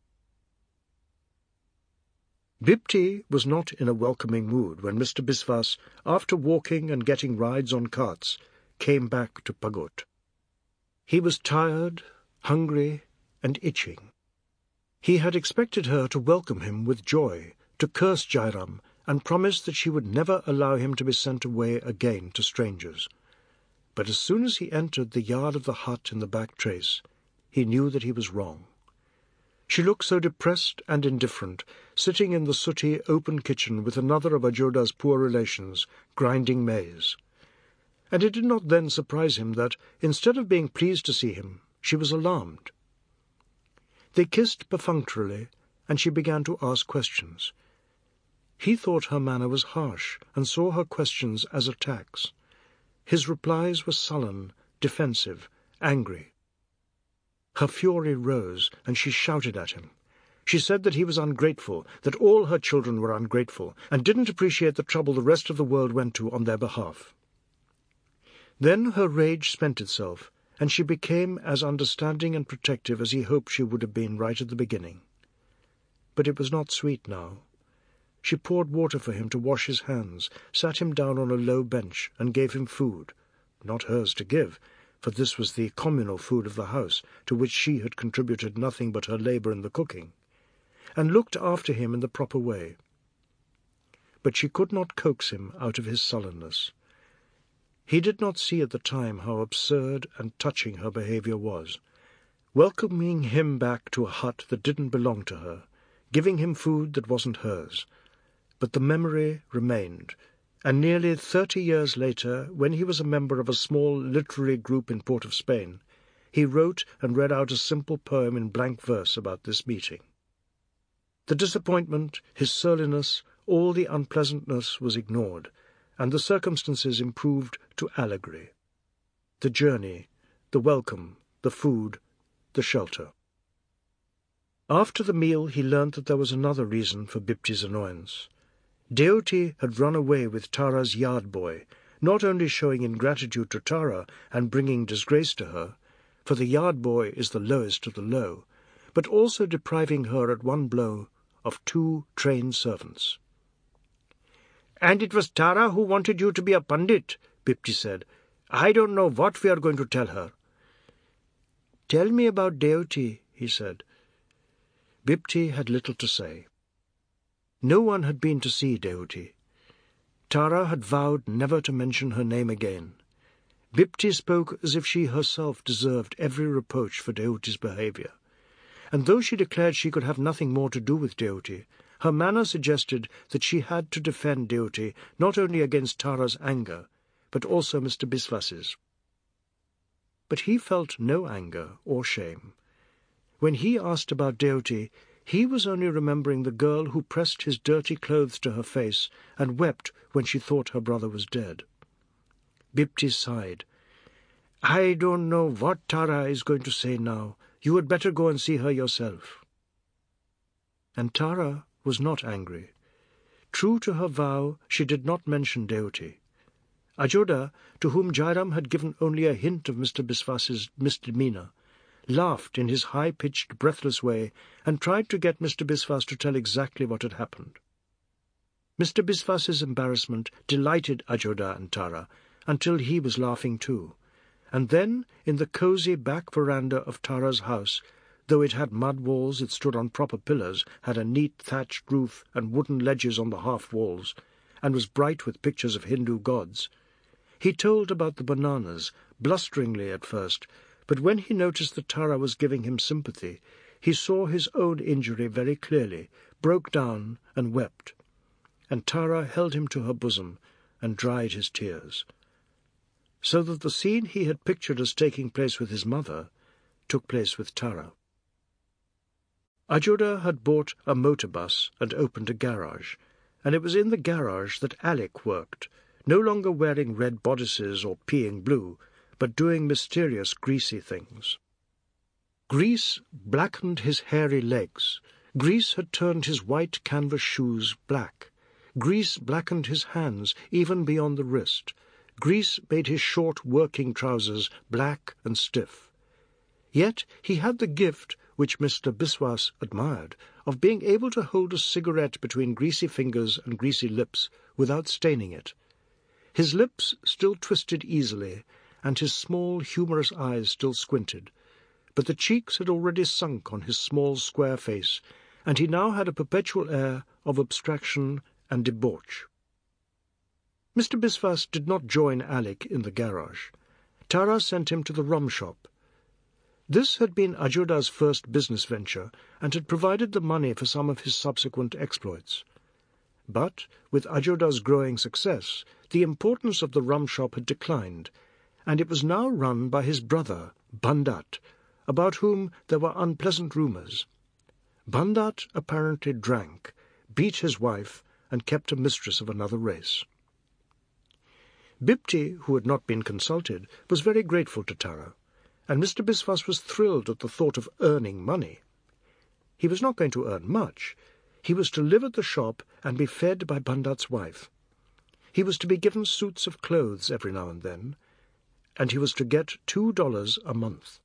Bipti was not in a welcoming mood when Mister Biswas, after walking and getting rides on carts, came back to Pagot. He was tired, hungry, and itching. He had expected her to welcome him with joy, to curse Jairam, and promise that she would never allow him to be sent away again to strangers. But as soon as he entered the yard of the hut in the back trace, he knew that he was wrong. She looked so depressed and indifferent, sitting in the sooty open kitchen with another of Ajoda's poor relations, grinding maize. And it did not then surprise him that, instead of being pleased to see him, she was alarmed. They kissed perfunctorily, and she began to ask questions. He thought her manner was harsh, and saw her questions as attacks. His replies were sullen, defensive, angry. Her fury rose, and she shouted at him. She said that he was ungrateful, that all her children were ungrateful, and didn't appreciate the trouble the rest of the world went to on their behalf. Then her rage spent itself, and she became as understanding and protective as he hoped she would have been right at the beginning. But it was not sweet now. She poured water for him to wash his hands, sat him down on a low bench, and gave him food, not hers to give, for this was the communal food of the house, to which she had contributed nothing but her labour in the cooking, and looked after him in the proper way. But she could not coax him out of his sullenness. He did not see at the time how absurd and touching her behaviour was, welcoming him back to a hut that didn't belong to her, giving him food that wasn't hers. But the memory remained, and nearly thirty years later, when he was a member of a small literary group in Port of Spain, he wrote and read out a simple poem in blank verse about this meeting. The disappointment, his surliness, all the unpleasantness was ignored, and the circumstances improved to allegory. The journey, the welcome, the food, the shelter. After the meal he learnt that there was another reason for Bipti's annoyance. Deoti had run away with Tara's yard boy, not only showing ingratitude to Tara and bringing disgrace to her, for the yard boy is the lowest of the low, but also depriving her at one blow of two trained servants. "And it was Tara who wanted you to be a pandit," Bipti said. "I don't know what we are going to tell her." "Tell me about Deoti," he said. Bipti had little to say. No one had been to see Deoti. Tara had vowed never to mention her name again. Bipti spoke as if she herself deserved every reproach for Deoti's behaviour, and though she declared she could have nothing more to do with Deoti, her manner suggested that she had to defend Deoti not only against Tara's anger, but also Mister Biswas's. But he felt no anger or shame. When he asked about Deoti, he was only remembering the girl who pressed his dirty clothes to her face and wept when she thought her brother was dead. Bipti sighed. "I don't know what Tara is going to say now. You had better go and see her yourself." And Tara was not angry. True to her vow, she did not mention Deoti. Ajoda, to whom Jairam had given only a hint of Mister Biswas's misdemeanour, laughed in his high-pitched, breathless way and tried to get Mister Biswas to tell exactly what had happened. Mister Biswas's embarrassment delighted Ajoda and Tara until he was laughing too, and then, in the cosy back veranda of Tara's house, though it had mud walls, it stood on proper pillars, had a neat thatched roof and wooden ledges on the half-walls, and was bright with pictures of Hindu gods. He told about the bananas, blusteringly at first, but when he noticed that Tara was giving him sympathy, he saw his own injury very clearly, broke down and wept, and Tara held him to her bosom and dried his tears. So that the scene he had pictured as taking place with his mother took place with Tara. Ajoda had bought a motor bus and opened a garage, and it was in the garage that Alec worked, no longer wearing red bodices or peeing blue, but doing mysterious greasy things. Grease blackened his hairy legs. Grease had turned his white canvas shoes black. Grease blackened his hands, even beyond the wrist. Grease made his short working trousers black and stiff. Yet he had the gift, which Mister Biswas admired, of being able to hold a cigarette between greasy fingers and greasy lips without staining it. His lips still twisted easily, and his small, humorous eyes still squinted, but the cheeks had already sunk on his small, square face, and he now had a perpetual air of abstraction and debauch. Mister Biswas did not join Alec in the garage. Tara sent him to the rum shop. This had been Ajoda's first business venture, and had provided the money for some of his subsequent exploits. But, with Ajoda's growing success, the importance of the rum shop had declined, and it was now run by his brother, Bandat, about whom there were unpleasant rumours. Bandat apparently drank, beat his wife, and kept a mistress of another race. Bipti, who had not been consulted, was very grateful to Tara, and Mister Biswas was thrilled at the thought of earning money. He was not going to earn much. He was to live at the shop and be fed by Bandat's wife. He was to be given suits of clothes every now and then, and he was to get two dollars a month.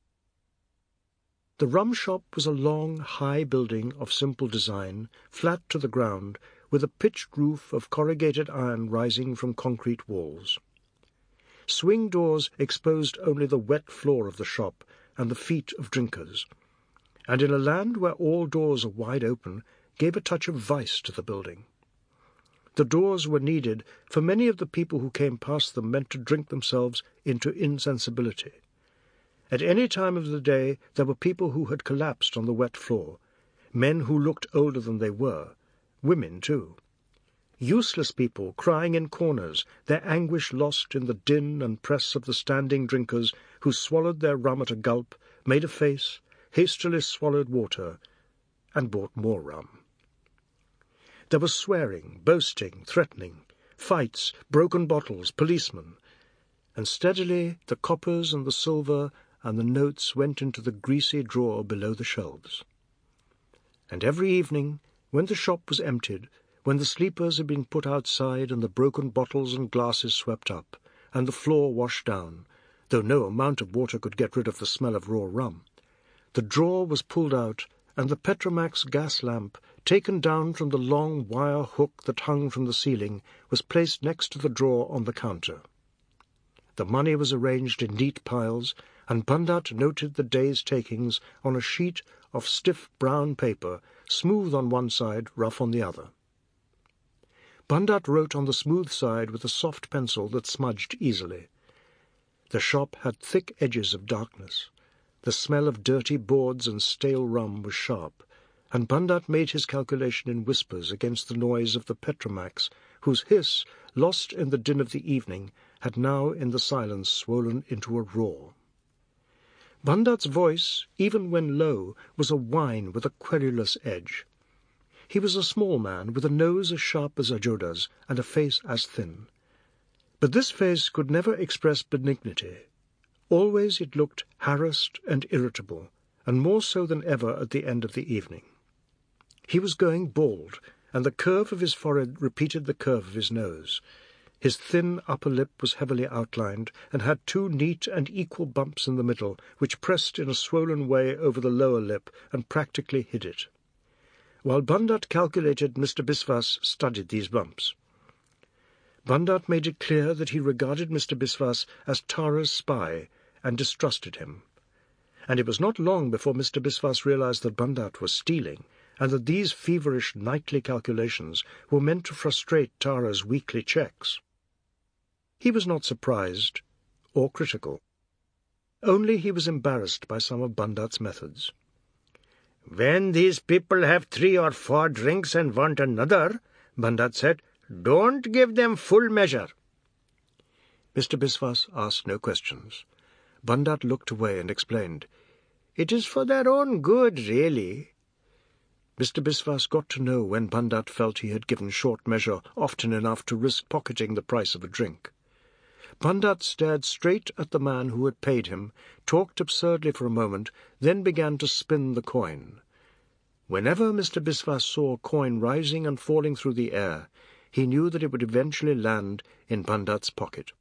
The rum shop was a long, high building of simple design, flat to the ground, with a pitched roof of corrugated iron rising from concrete walls. Swing doors exposed only the wet floor of the shop and the feet of drinkers, and in a land where all doors are wide open, gave a touch of vice to the building. The doors were needed, for many of the people who came past them meant to drink themselves into insensibility. At any time of the day there were people who had collapsed on the wet floor, men who looked older than they were, women too. Useless people crying in corners, their anguish lost in the din and press of the standing drinkers who swallowed their rum at a gulp, made a face, hastily swallowed water, and bought more rum. There was swearing, boasting, threatening, fights, broken bottles, policemen, and steadily the coppers and the silver and the notes went into the greasy drawer below the shelves. And every evening, when the shop was emptied, when the sleepers had been put outside and the broken bottles and glasses swept up, and the floor washed down, though no amount of water could get rid of the smell of raw rum, the drawer was pulled out, and the Petromax gas lamp, taken down from the long wire hook that hung from the ceiling, was placed next to the drawer on the counter. The money was arranged in neat piles, and Bandat noted the day's takings on a sheet of stiff brown paper, smooth on one side, rough on the other. Bandat wrote on the smooth side with a soft pencil that smudged easily. The shop had thick edges of darkness. The smell of dirty boards and stale rum was sharp, and Bandat made his calculation in whispers against the noise of the Petromax, whose hiss, lost in the din of the evening, had now in the silence swollen into a roar. Bandat's voice, even when low, was a whine with a querulous edge. He was a small man, with a nose as sharp as Ajoda's, and a face as thin. But this face could never express benignity. Always it looked harassed and irritable, and more so than ever at the end of the evening. He was going bald, and the curve of his forehead repeated the curve of his nose. His thin upper lip was heavily outlined, and had two neat and equal bumps in the middle, which pressed in a swollen way over the lower lip and practically hid it. While Bundat calculated, Mister Biswas studied these bumps. Bundat made it clear that he regarded Mister Biswas as Tara's spy and distrusted him. And it was not long before Mister Biswas realized that Bundat was stealing, and that these feverish nightly calculations were meant to frustrate Tara's weekly checks. He was not surprised or critical. Only he was embarrassed by some of Bundat's methods. "When these people have three or four drinks and want another," Bundat said, "don't give them full measure." Mister Biswas asked no questions. Bundat looked away and explained, "It is for their own good, really." Mister Biswas got to know when Bundat felt he had given short measure often enough to risk pocketing the price of a drink. Bundat stared straight at the man who had paid him, talked absurdly for a moment, then began to spin the coin. Whenever Mister Biswas saw a coin rising and falling through the air, he knew that it would eventually land in Bundat's pocket.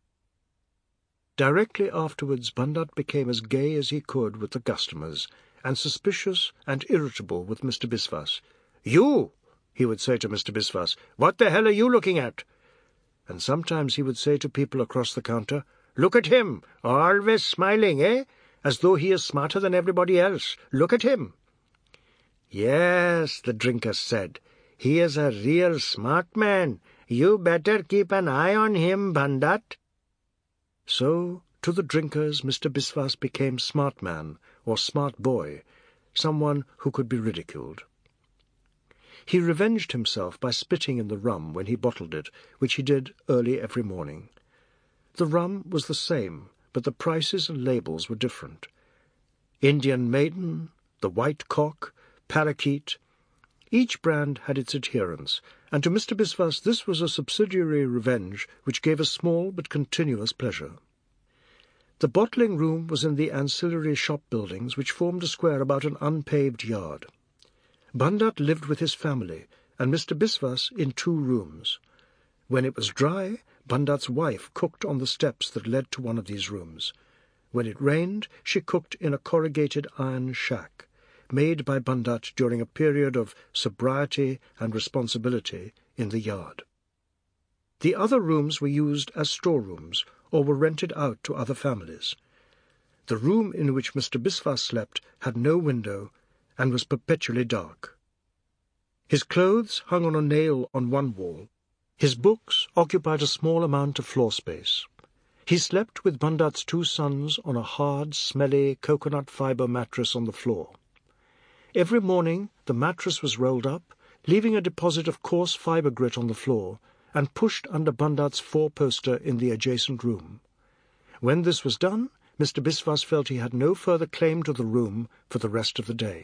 Directly afterwards, Bundat became as gay as he could with the customers, and suspicious and irritable with Mister Biswas. "You," he would say to Mister Biswas, "what the hell are you looking at?" And sometimes he would say to people across the counter, "Look at him, always smiling, eh? As though he is smarter than everybody else. Look at him." "Yes," the drinkers said, "he is a real smart man. You better keep an eye on him, Bundat." So, to the drinkers, Mister Biswas became smart man, or smart boy, someone who could be ridiculed. He revenged himself by spitting in the rum when he bottled it, which he did early every morning. The rum was the same, but the prices and labels were different. Indian Maiden, the White Cock, Parakeet. Each brand had its adherents, and to Mister Biswas this was a subsidiary revenge which gave a small but continuous pleasure. The bottling room was in the ancillary shop buildings which formed a square about an unpaved yard. Bundat lived with his family, and Mister Biswas in two rooms. When it was dry, Bundat's wife cooked on the steps that led to one of these rooms. When it rained, she cooked in a corrugated iron shack, made by Bundat during a period of sobriety and responsibility in the yard. The other rooms were used as storerooms, or were rented out to other families. The room in which Mister Biswas slept had no window, and was perpetually dark. His clothes hung on a nail on one wall. His books occupied a small amount of floor space. He slept with Bundat's two sons on a hard, smelly coconut fibre mattress on the floor. Every morning the mattress was rolled up, leaving a deposit of coarse fibre grit on the floor, and pushed under Bundat's four-poster in the adjacent room. When this was done, Mister Biswas felt he had no further claim to the room for the rest of the day.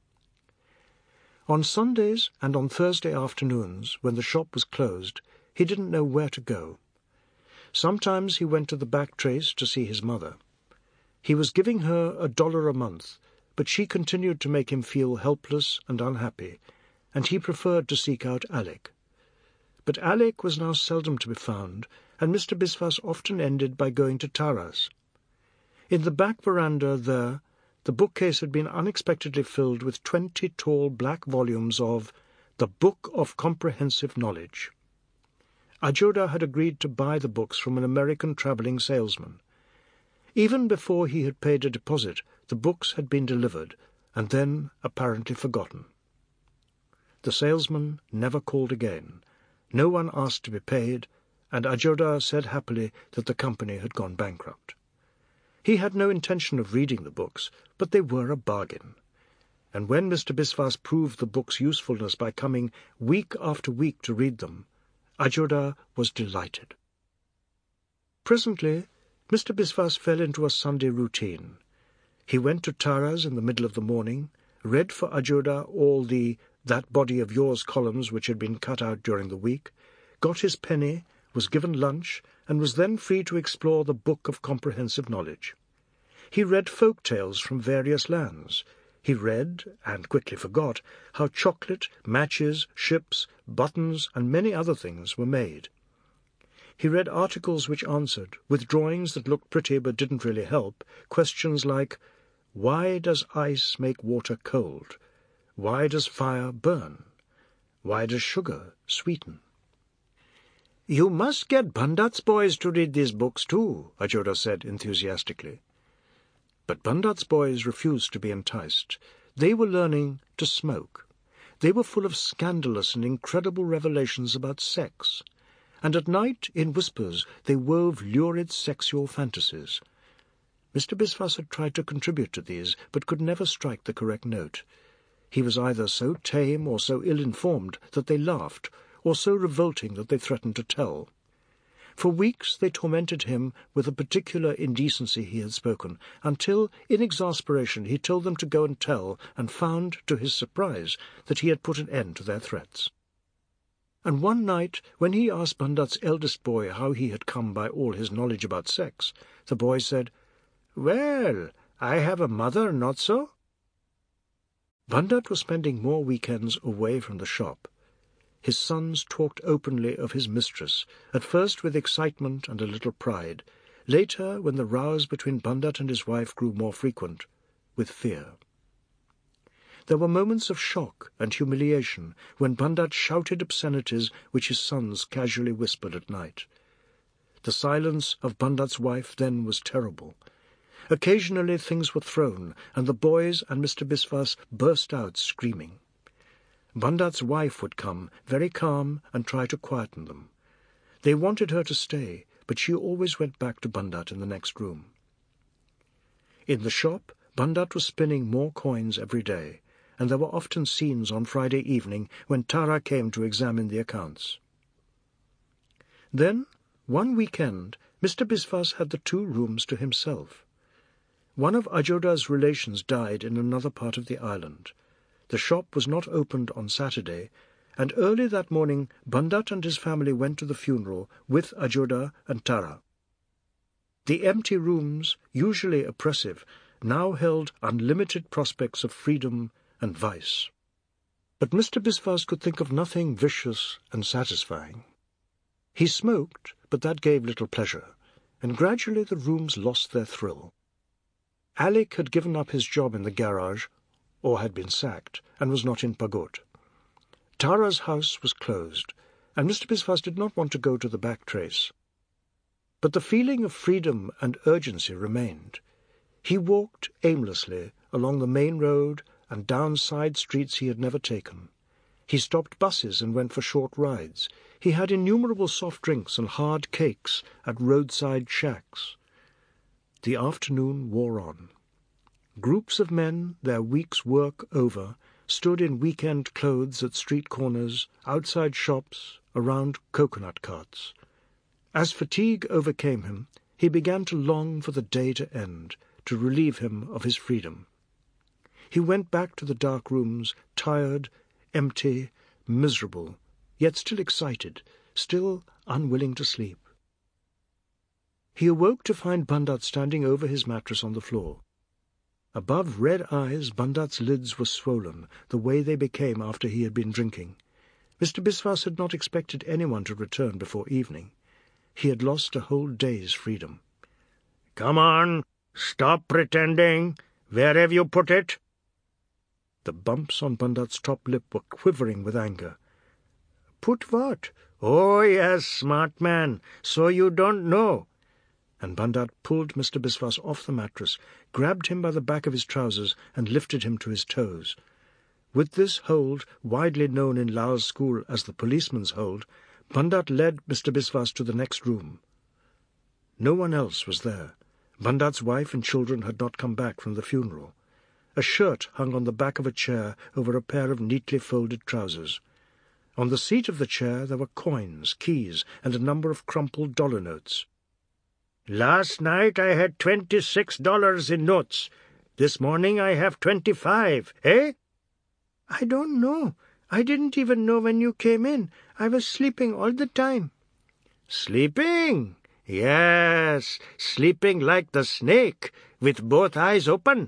On Sundays and on Thursday afternoons, when the shop was closed, he didn't know where to go. Sometimes he went to the back trace to see his mother. He was giving her a dollar a month, but she continued to make him feel helpless and unhappy, and he preferred to seek out Alec. But Alec was now seldom to be found, and Mister Biswas often ended by going to Tara's. In the back veranda there, the bookcase had been unexpectedly filled with twenty tall black volumes of The Book of Comprehensive Knowledge. Ajoda had agreed to buy the books from an American travelling salesman. Even before he had paid a deposit, the books had been delivered, and then apparently forgotten. The salesman never called again. No one asked to be paid, and Ajoda said happily that the company had gone bankrupt. He had no intention of reading the books, but they were a bargain. And when Mister Biswas proved the books' usefulness by coming week after week to read them, Ajoda was delighted. Presently, Mister Biswas fell into a Sunday routine. He went to Tara's in the middle of the morning, read for Ajoda all the That Body of Yours columns which had been cut out during the week, got his penny, was given lunch, and was then free to explore the Book of Comprehensive Knowledge. He read folk tales from various lands. He read, and quickly forgot, how chocolate, matches, ships, buttons, and many other things were made. He read articles which answered, with drawings that looked pretty but didn't really help, questions like, why does ice make water cold? Why does fire burn? Why does sugar sweeten? "You must get Bandat's boys to read these books too," Ajoda said enthusiastically. But Bandat's boys refused to be enticed. They were learning to smoke. They were full of scandalous and incredible revelations about sex, and at night, in whispers, they wove lurid sexual fantasies. Mister Biswas had tried to contribute to these, but could never strike the correct note. He was either so tame or so ill-informed that they laughed, or so revolting that they threatened to tell. For weeks they tormented him with a particular indecency he had spoken, until, in exasperation, he told them to go and tell, and found, to his surprise, that he had put an end to their threats. And one night, when he asked Bandat's eldest boy how he had come by all his knowledge about sex, the boy said, "Well, I have a mother, not so?" Bandat was spending more weekends away from the shop. His sons talked openly of his mistress, at first with excitement and a little pride, later, when the rows between Bandat and his wife grew more frequent, with fear. There were moments of shock and humiliation when Bandat shouted obscenities which his sons casually whispered at night. The silence of Bandat's wife then was terrible. Occasionally things were thrown, and the boys and Mister Biswas burst out screaming. Bandat's wife would come, very calm, and try to quieten them. They wanted her to stay, but she always went back to Bandat in the next room. In the shop, Bandat was spinning more coins every day, and there were often scenes on Friday evening when Tara came to examine the accounts. Then, one weekend, Mister Biswas had the two rooms to himself. One of Ajoda's relations died in another part of the island. The shop was not opened on Saturday, and early that morning Bandat and his family went to the funeral with Ajoda and Tara. The empty rooms, usually oppressive, now held unlimited prospects of freedom and vice. But Mister Biswas could think of nothing vicious and satisfying. He smoked, but that gave little pleasure, and gradually the rooms lost their thrill. Alec had given up his job in the garage, or had been sacked, and was not in Pagot. Tara's house was closed, and Mister Biswas did not want to go to the back trace. But the feeling of freedom and urgency remained. He walked aimlessly along the main road and down side streets he had never taken. He stopped buses and went for short rides. He had innumerable soft drinks and hard cakes at roadside shacks. The afternoon wore on. Groups of men, their week's work over, stood in weekend clothes at street corners, outside shops, around coconut carts. As fatigue overcame him, he began to long for the day to end, to relieve him of his freedom. He went back to the dark rooms, tired, empty, miserable, yet still excited, still unwilling to sleep. He awoke to find Bandat standing over his mattress on the floor. Above red eyes, Bandat's lids were swollen, the way they became after he had been drinking. Mister Biswas had not expected anyone to return before evening. He had lost a whole day's freedom. "Come on, stop pretending. Where have you put it?" The bumps on Bandat's top lip were quivering with anger. "Put what?" "Oh, yes, smart man. So you don't know." And Bandat pulled Mister Biswas off the mattress, grabbed him by the back of his trousers, and lifted him to his toes. With this hold, widely known in Lal's school as the policeman's hold, Bandat led Mister Biswas to the next room. No one else was there. Bandat's wife and children had not come back from the funeral. A shirt hung on the back of a chair over a pair of neatly folded trousers. On the seat of the chair there were coins, keys, and a number of crumpled dollar notes. "Last night I had twenty-six dollars in notes. This morning I have twenty-five, eh?" "I don't know. I didn't even know when you came in. I was sleeping all the time." "Sleeping? Yes, sleeping like the snake, with both eyes open.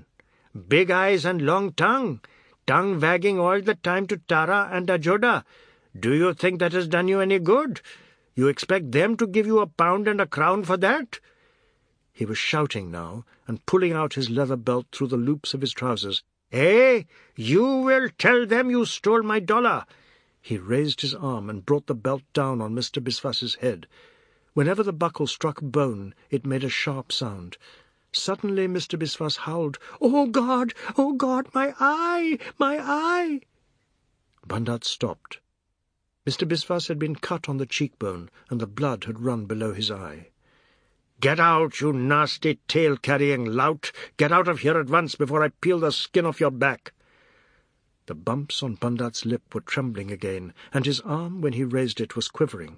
Big eyes and long tongue. Tongue wagging all the time to Tara and Ajoda. Do you think that has done you any good? You expect them to give you a pound and a crown for that?" He was shouting now, and pulling out his leather belt through the loops of his trousers. "Eh, you will tell them you stole my dollar." He raised his arm and brought the belt down on Mister Biswas's head. Whenever the buckle struck bone, it made a sharp sound. Suddenly Mister Biswas howled, "Oh, God! Oh, God! My eye! My eye!" Bandat stopped. Mister Biswas had been cut on the cheekbone, and the blood had run below his eye. "Get out, you nasty tail-carrying lout! Get out of here at once before I peel the skin off your back!" The bumps on Bandat's lip were trembling again, and his arm, when he raised it, was quivering.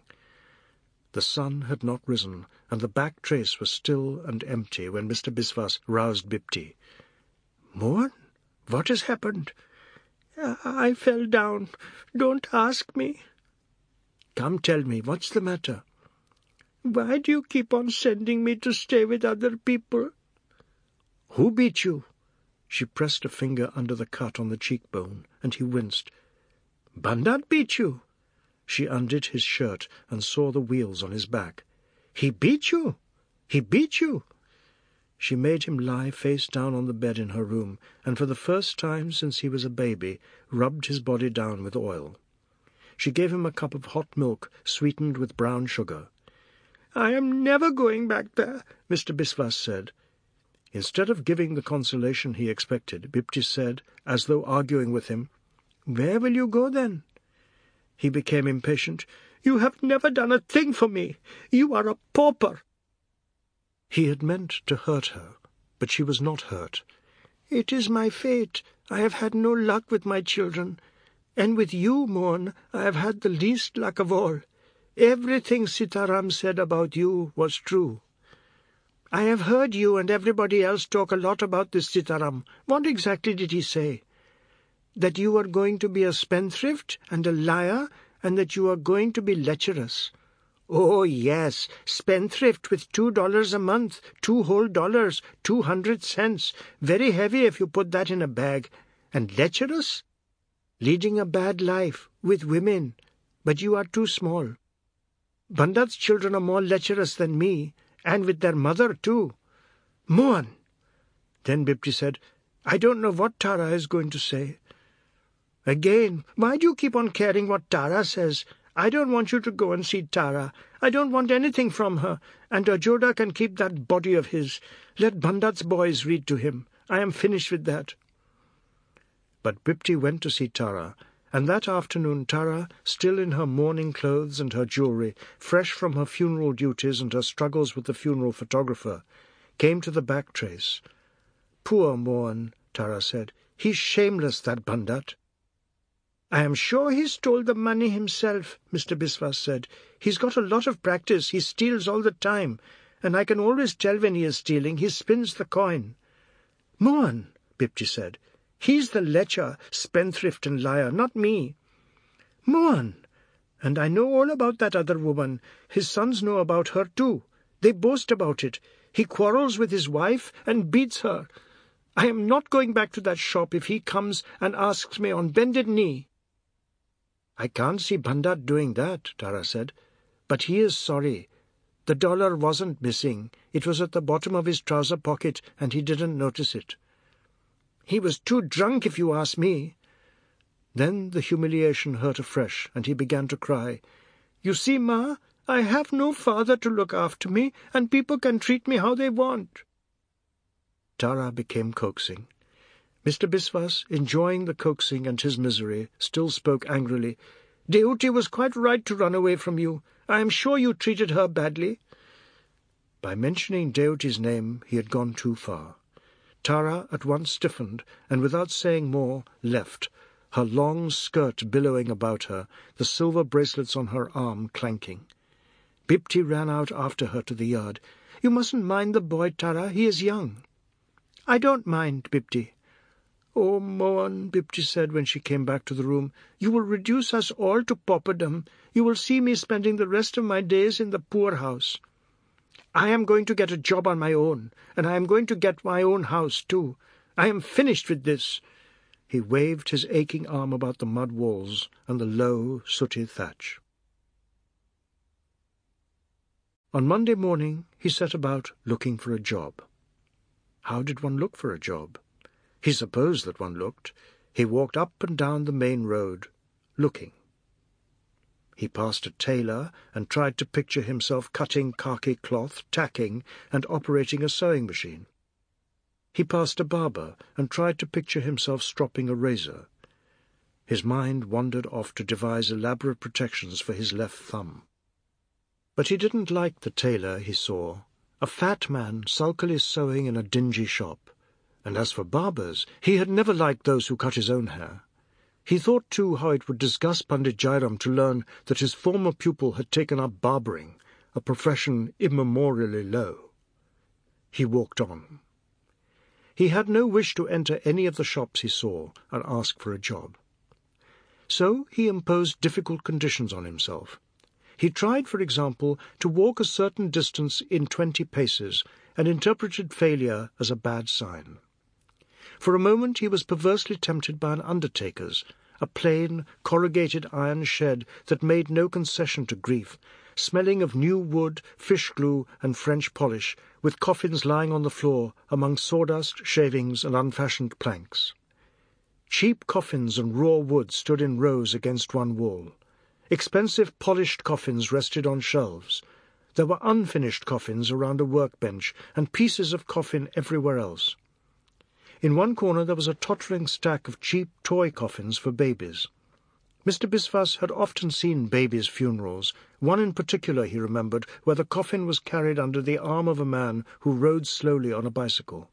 The sun had not risen, and the back trace was still and empty when Mister Biswas roused Bipti. "Mohan, what has happened?" "I fell down. Don't ask me." "Come, tell me, what's the matter?" "Why do you keep on sending me to stay with other people?" "Who beat you?" She pressed a finger under the cut on the cheekbone, and he winced. "Bandat beat you?" She undid his shirt and saw the wheals on his back. "He beat you? He beat you?" She made him lie face down on the bed in her room, and for the first time since he was a baby, rubbed his body down with oil. She gave him a cup of hot milk sweetened with brown sugar. "I am never going back there," Mister Biswas said. Instead of giving the consolation he expected, Bipti said, as though arguing with him, "Where will you go then?" He became impatient. "You have never done a thing for me. You are a pauper." He had meant to hurt her, but she was not hurt. "It is my fate. I have had no luck with my children. And with you, Mohan, I have had the least luck of all. Everything Sitaram said about you was true." "I have heard you and everybody else talk a lot about this Sitaram. What exactly did he say?" "That you are going to be a spendthrift and a liar, and that you are going to be lecherous." "Oh, yes, spendthrift with two dollars a month, two whole dollars, two hundred cents. Very heavy if you put that in a bag. And lecherous? Leading a bad life, with women. But you are too small. Bandat's children are more lecherous than me, and with their mother too." "Mohan!" Then Bipti said, "I don't know what Tara is going to say." "Again, why do you keep on caring what Tara says? I don't want you to go and see Tara. I don't want anything from her, and Ajoda can keep that body of his. Let Bandat's boys read to him. I am finished with that." But Bipti went to see Tara, and that afternoon Tara, still in her mourning clothes and her jewellery, fresh from her funeral duties and her struggles with the funeral photographer, came to the back trace. "Poor Mohan," Tara said. "He's shameless, that Bandat." "I am sure he stole the money himself," Mister Biswas said. "He's got a lot of practice. He steals all the time, and I can always tell when he is stealing. He spins the coin." "Mohan," Bipti said. "He's the lecher, spendthrift and liar, not me." "Mohan! And I know all about that other woman. His sons know about her too. They boast about it. He quarrels with his wife and beats her. I am not going back to that shop if he comes and asks me on bended knee." "I can't see Bandat doing that," Tara said. "But he is sorry. The dollar wasn't missing. It was at the bottom of his trouser pocket, and he didn't notice it." "He was too drunk, if you ask me." Then the humiliation hurt afresh, and he began to cry. "You see, Ma, I have no father to look after me, and people can treat me how they want." Tara became coaxing. Mister Biswas, enjoying the coaxing and his misery, still spoke angrily. "Deoti was quite right to run away from you. I am sure you treated her badly." By mentioning Deoti's name, he had gone too far. Tara at once stiffened, and without saying more, left, her long skirt billowing about her, the silver bracelets on her arm clanking. Bipti ran out after her to the yard. "You mustn't mind the boy, Tara. He is young." "I don't mind, Bipti." "Oh, Mohan," Bipti said when she came back to the room, "you will reduce us all to pauperdom. You will see me spending the rest of my days in the poorhouse. I am going to get a job on my own, and I am going to get my own house too. I am finished with this." He waved his aching arm about the mud walls and the low, sooty thatch. On Monday morning he set about looking for a job. How did one look for a job? He supposed that one looked. He walked up and down the main road, looking. He passed a tailor and tried to picture himself cutting khaki cloth, tacking, and operating a sewing machine. He passed a barber and tried to picture himself stropping a razor. His mind wandered off to devise elaborate protections for his left thumb. But he didn't like the tailor he saw, a fat man sulkily sewing in a dingy shop. And as for barbers, he had never liked those who cut his own hair. He thought, too, how it would disgust Pandit Jairam to learn that his former pupil had taken up barbering, a profession immemorially low. He walked on. He had no wish to enter any of the shops he saw and ask for a job. So he imposed difficult conditions on himself. He tried, for example, to walk a certain distance in twenty paces, and interpreted failure as a bad sign. For a moment he was perversely tempted by an undertaker's, a plain, corrugated iron shed that made no concession to grief, smelling of new wood, fish glue, and French polish, with coffins lying on the floor among sawdust, shavings, and unfashioned planks. Cheap coffins and raw wood stood in rows against one wall. Expensive polished coffins rested on shelves. There were unfinished coffins around a workbench, and pieces of coffin everywhere else. In one corner there was a tottering stack of cheap toy coffins for babies. Mister Biswas had often seen babies' funerals, one in particular he remembered, where the coffin was carried under the arm of a man who rode slowly on a bicycle.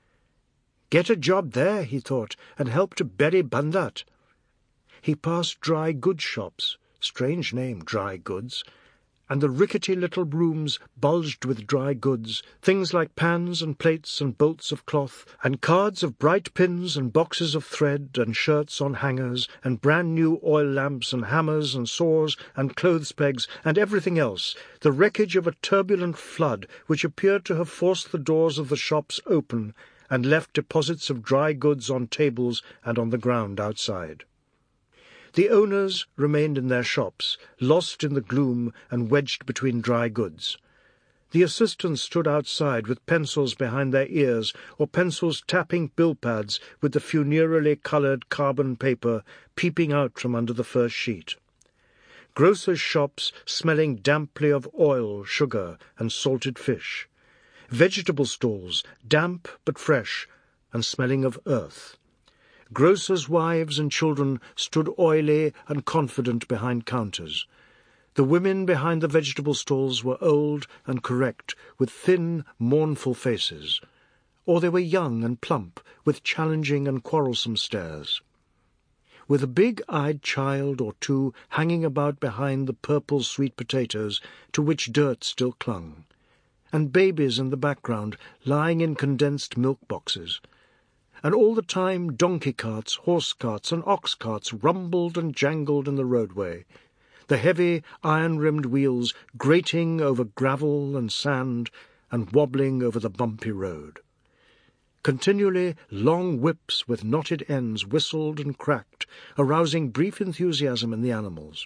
"Get a job there," he thought, "and help to bury Bandat." He passed dry goods shops, strange name, dry goods, and the rickety little rooms bulged with dry goods, things like pans and plates and bolts of cloth, and cards of bright pins and boxes of thread and shirts on hangers, and brand-new oil lamps and hammers and saws and clothes pegs and everything else, the wreckage of a turbulent flood which appeared to have forced the doors of the shops open and left deposits of dry goods on tables and on the ground outside. The owners remained in their shops, lost in the gloom and wedged between dry goods. The assistants stood outside with pencils behind their ears, or pencils tapping bill-pads with the funereally coloured carbon paper peeping out from under the first sheet. Grocers' shops smelling damply of oil, sugar, and salted fish. Vegetable stalls, damp but fresh, and smelling of earth. Grocers' wives and children stood oily and confident behind counters. The women behind the vegetable stalls were old and correct, with thin, mournful faces, or they were young and plump, with challenging and quarrelsome stares. With a big-eyed child or two hanging about behind the purple sweet potatoes to which dirt still clung, and babies in the background lying in condensed milk boxes. And all the time donkey carts, horse carts, and ox carts rumbled and jangled in the roadway, the heavy iron-rimmed wheels grating over gravel and sand and wobbling over the bumpy road. Continually long whips with knotted ends whistled and cracked, arousing brief enthusiasm in the animals.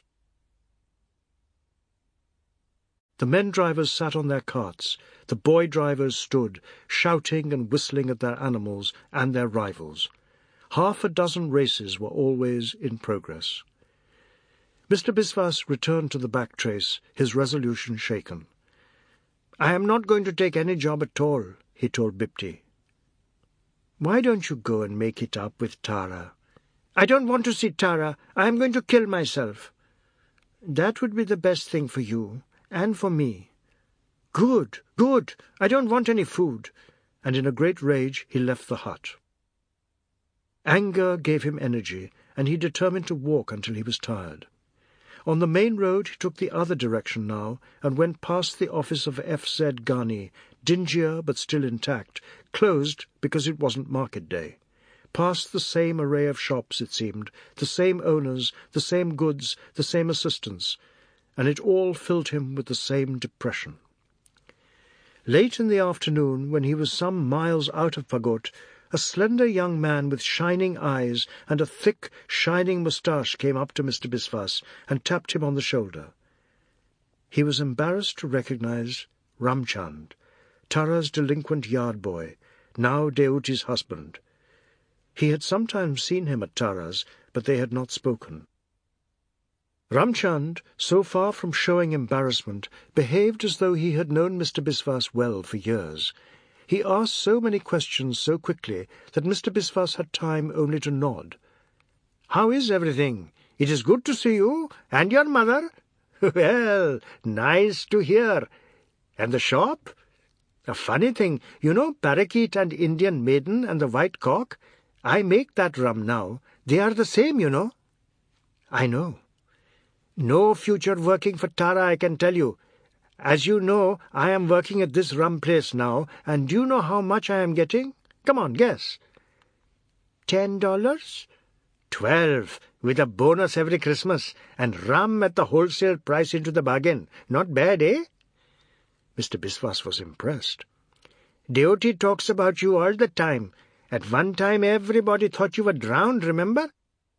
The men drivers sat on their carts, the boy drivers stood, shouting and whistling at their animals and their rivals. Half a dozen races were always in progress. Mister Biswas returned to the back trace, his resolution shaken. "I am not going to take any job at all," he told Bipti. "Why don't you go and make it up with Tara?" "I don't want to see Tara. I am going to kill myself." "That would be the best thing for you. And for me." "Good, good. I don't want any food." And in a great rage he left the hut. Anger gave him energy, and he determined to walk until he was tired. On the main road he took the other direction now, and went past the office of F Z Ghani, dingier but still intact, closed because it wasn't market day. Past the same array of shops, it seemed, the same owners, the same goods, the same assistants, and it all filled him with the same depression. Late in the afternoon, when he was some miles out of Phagot, A slender young man with shining eyes and a thick, shining moustache came up to Mister Biswas and tapped him on the shoulder. He was embarrassed to recognize Ramchand, Tara's delinquent yard boy, now Deoti's husband. He had sometimes seen him at Tara's, but they had not spoken. Ramchand, so far from showing embarrassment, behaved as though he had known Mister Biswas well for years. He asked so many questions so quickly that Mister Biswas had time only to nod. "How is everything? It is good to see you, and your mother. Well, nice to hear. And the shop? A funny thing, you know Parakeet and Indian Maiden and the White Cock? I make that rum now. They are the same, you know." "I know." "No future working for Tara, I can tell you. As you know, I am working at this rum place now, and do you know how much I am getting? Come on, guess." Ten dollars? Twelve, with a bonus every Christmas, and rum at the wholesale price into the bargain. Not bad, eh?" Mister Biswas was impressed. "Deoti talks about you all the time. At one time everybody thought you were drowned, remember?"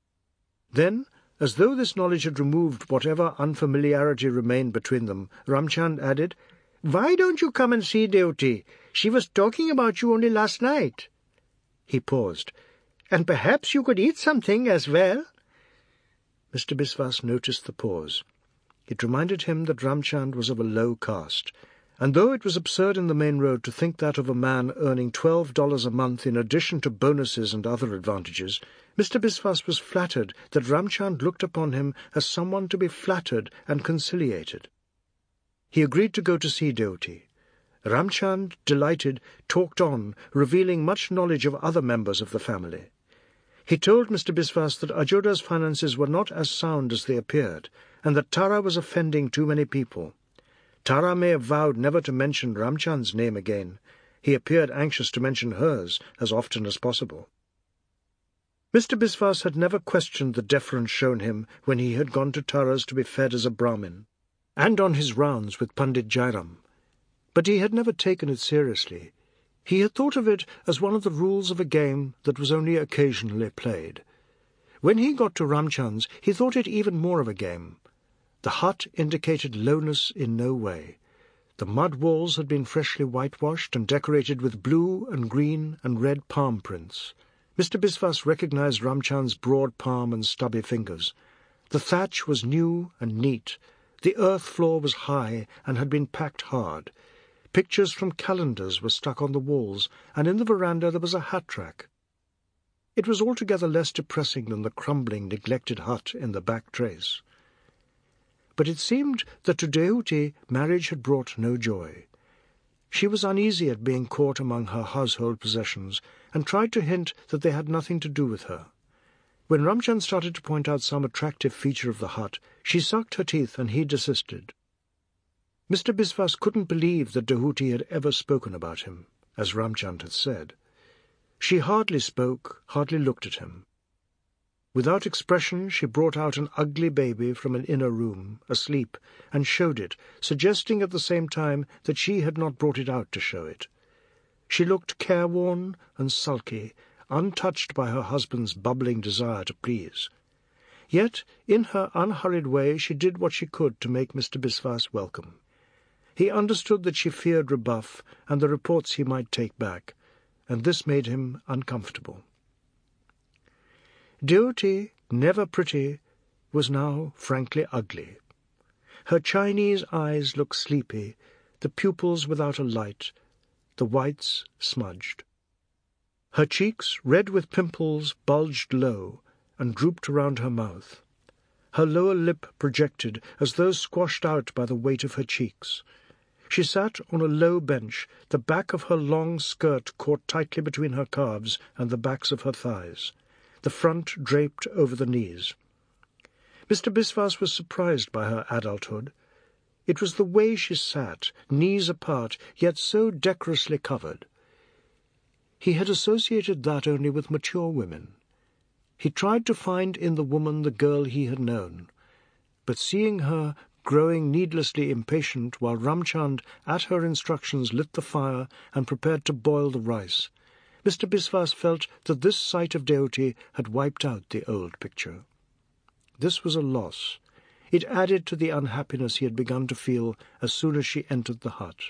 Then, as though this knowledge had removed whatever unfamiliarity remained between them, Ramchand added, "Why don't you come and see Deoti? She was talking about you only last night." He paused. "And perhaps you could eat something as well." Mister Biswas noticed the pause. It reminded him that Ramchand was of a low caste, and though it was absurd in the main road to think that of a man earning twelve dollars a month in addition to bonuses and other advantages, Mister Biswas was flattered that Ramchand looked upon him as someone to be flattered and conciliated. He agreed to go to see Deoti. Ramchand, delighted, talked on, revealing much knowledge of other members of the family. He told Mister Biswas that Ajoda's finances were not as sound as they appeared, and that Tara was offending too many people. Tara may have vowed never to mention Ramchand's name again. He appeared anxious to mention hers as often as possible. Mister Biswas had never questioned the deference shown him when he had gone to Tara's to be fed as a Brahmin, and on his rounds with Pandit Jairam, but he had never taken it seriously. He had thought of it as one of the rules of a game that was only occasionally played. When he got to Ramchand's, he thought it even more of a game. The hut indicated lowness in no way. The mud walls had been freshly whitewashed and decorated with blue and green and red palm prints. Mister Biswas recognized Ramchand's broad palm and stubby fingers. The thatch was new and neat. The earth floor was high and had been packed hard. Pictures from calendars were stuck on the walls, and in the veranda there was a hat rack. It was altogether less depressing than the crumbling, neglected hut in the back trace. But it seemed that to Deoti marriage had brought no joy. She was uneasy at being caught among her household possessions, and tried to hint that they had nothing to do with her. When Ramchand started to point out some attractive feature of the hut, she sucked her teeth and he desisted. Mister Biswas couldn't believe that Deoti had ever spoken about him, as Ramchand had said. She hardly spoke, hardly looked at him. Without expression, she brought out an ugly baby from an inner room, asleep, and showed it, suggesting at the same time that she had not brought it out to show it. She looked careworn and sulky, untouched by her husband's bubbling desire to please. Yet, in her unhurried way, she did what she could to make Mister Biswas welcome. He understood that she feared rebuff and the reports he might take back, and this made him uncomfortable. Deoti, never pretty, was now frankly ugly. Her Chinese eyes looked sleepy, the pupils without a light, the whites smudged. Her cheeks, red with pimples, bulged low and drooped around her mouth. Her lower lip projected as though squashed out by the weight of her cheeks. She sat on a low bench, the back of her long skirt caught tightly between her calves and the backs of her thighs, the front draped over the knees. Mister Biswas was surprised by her adulthood. It was the way she sat, knees apart, yet so decorously covered. He had associated that only with mature women. He tried to find in the woman the girl he had known, but seeing her growing needlessly impatient while Ramchand, at her instructions, lit the fire and prepared to boil the rice, Mister Biswas felt that this sight of Deoti had wiped out the old picture. This was a loss. It added to the unhappiness he had begun to feel as soon as she entered the hut.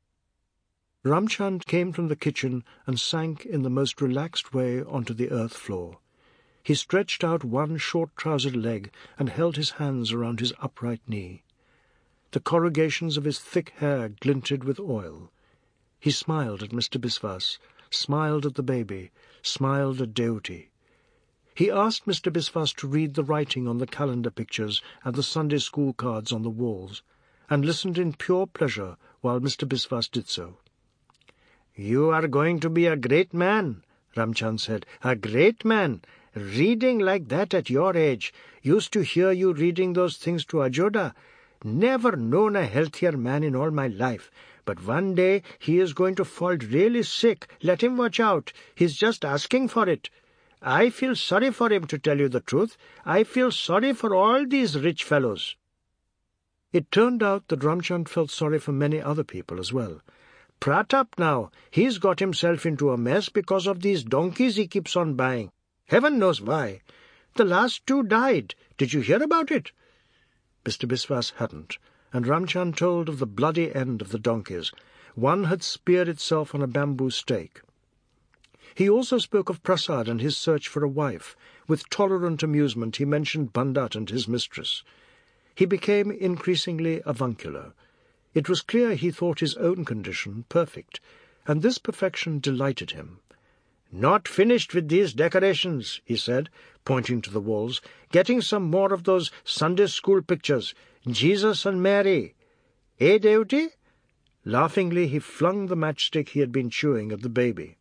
Ramchand came from the kitchen and sank in the most relaxed way onto the earth floor. He stretched out one short-trousered leg and held his hands around his upright knee. The corrugations of his thick hair glinted with oil. He smiled at Mister Biswas, smiled at the baby, smiled at Deoti. He asked Mister Biswas to read the writing on the calendar pictures and the Sunday school cards on the walls, and listened in pure pleasure while Mister Biswas did so. "You are going to be a great man," Ramchand said, "a great man. Reading like that at your age. Used to hear you reading those things to Ajoda. Never known a healthier man in all my life. But one day he is going to fall really sick. Let him watch out. He's just asking for it. I feel sorry for him, to tell you the truth. I feel sorry for all these rich fellows." It turned out that Ramchand felt sorry for many other people as well. "Pratap now, he's got himself into a mess because of these donkeys he keeps on buying. Heaven knows why. The last two died. Did you hear about it?" Mister Biswas hadn't, and Ramchand told of the bloody end of the donkeys. One had speared itself on a bamboo stake. He also spoke of Prasad and his search for a wife. With tolerant amusement he mentioned Bandat and his mistress. He became increasingly avuncular. It was clear he thought his own condition perfect, and this perfection delighted him. "Not finished with these decorations," he said, pointing to the walls. "Getting some more of those Sunday school pictures. Jesus and Mary. Eh, Deoti?" Laughingly he flung the matchstick he had been chewing at the baby.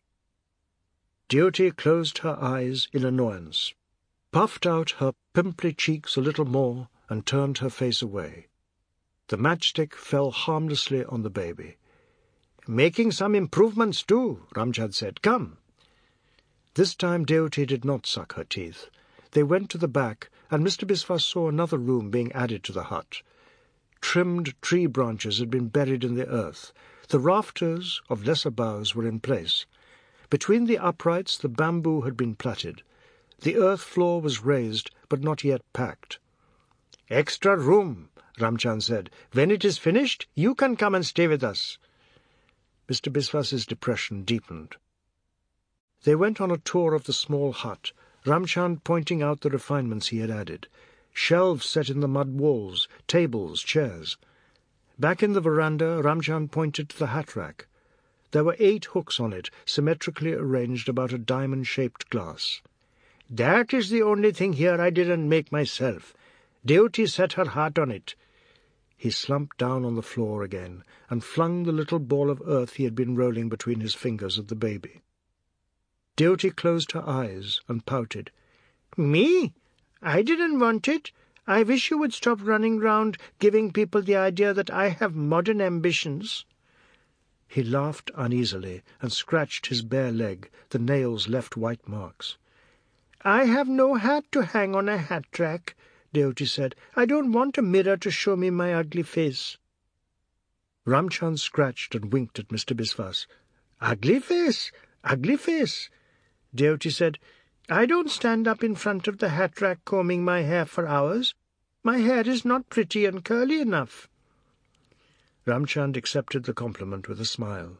Deoti closed her eyes in annoyance, puffed out her pimply cheeks a little more, and turned her face away. The matchstick fell harmlessly on the baby. "Making some improvements too," Ramchand said. "Come." This time Deoti did not suck her teeth. They went to the back, and Mister Biswas saw another room being added to the hut. Trimmed tree branches had been buried in the earth. The rafters, of lesser boughs, were in place. Between the uprights the bamboo had been plaited. The earth floor was raised, but not yet packed. "Extra room," Ramchand said. "When it is finished, you can come and stay with us." Mister Biswas's depression deepened. They went on a tour of the small hut, Ramchand pointing out the refinements he had added. Shelves set in the mud walls, tables, chairs. Back in the veranda, Ramchand pointed to the hat rack. There were eight hooks on it, symmetrically arranged about a diamond-shaped glass. "That is the only thing here I didn't make myself. Deoti set her heart on it." He slumped down on the floor again and flung the little ball of earth he had been rolling between his fingers at the baby. Deoti closed her eyes and pouted. "Me? I didn't want it. I wish you would stop running round giving people the idea that I have modern ambitions." He laughed uneasily and scratched his bare leg. The nails left white marks. "I have no hat to hang on a hat rack," Deoti said. "I don't want a mirror to show me my ugly face." Ramchand scratched and winked at Mister Biswas. "Ugly face? Ugly face?" Deoti said, "I don't stand up in front of the hat rack combing my hair for hours. My hair is not pretty and curly enough." Ramchand accepted the compliment with a smile.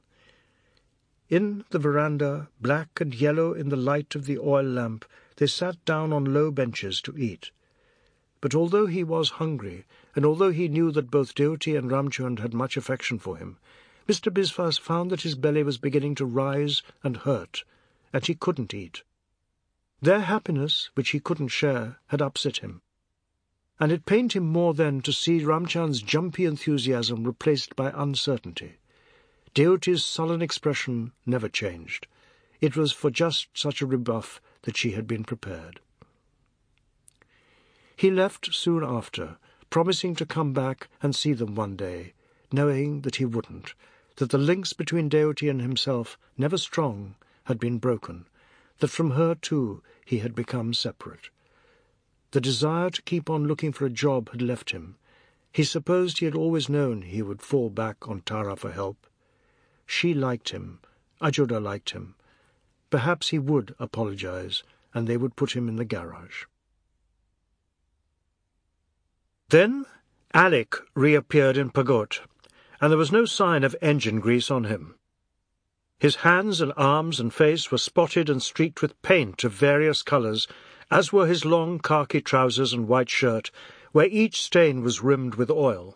In the veranda, black and yellow in the light of the oil lamp, they sat down on low benches to eat. But although he was hungry, and although he knew that both Deoti and Ramchand had much affection for him, Mister Biswas found that his belly was beginning to rise and hurt, and he couldn't eat. Their happiness, which he couldn't share, had upset him, and it pained him more then to see Ramchand's jumpy enthusiasm replaced by uncertainty. Deoti's sullen expression never changed. It was for just such a rebuff that she had been prepared. He left soon after, promising to come back and see them one day, knowing that he wouldn't, that the links between Deoti and himself, never strong, had been broken, that from her, too, he had become separate. The desire to keep on looking for a job had left him. He supposed he had always known he would fall back on Tara for help. She liked him. Ajoda liked him. Perhaps he would apologize, and they would put him in the garage. Then Alec reappeared in Pagot, and there was no sign of engine grease on him. His hands and arms and face were spotted and streaked with paint of various colours, as were his long khaki trousers and white shirt, where each stain was rimmed with oil.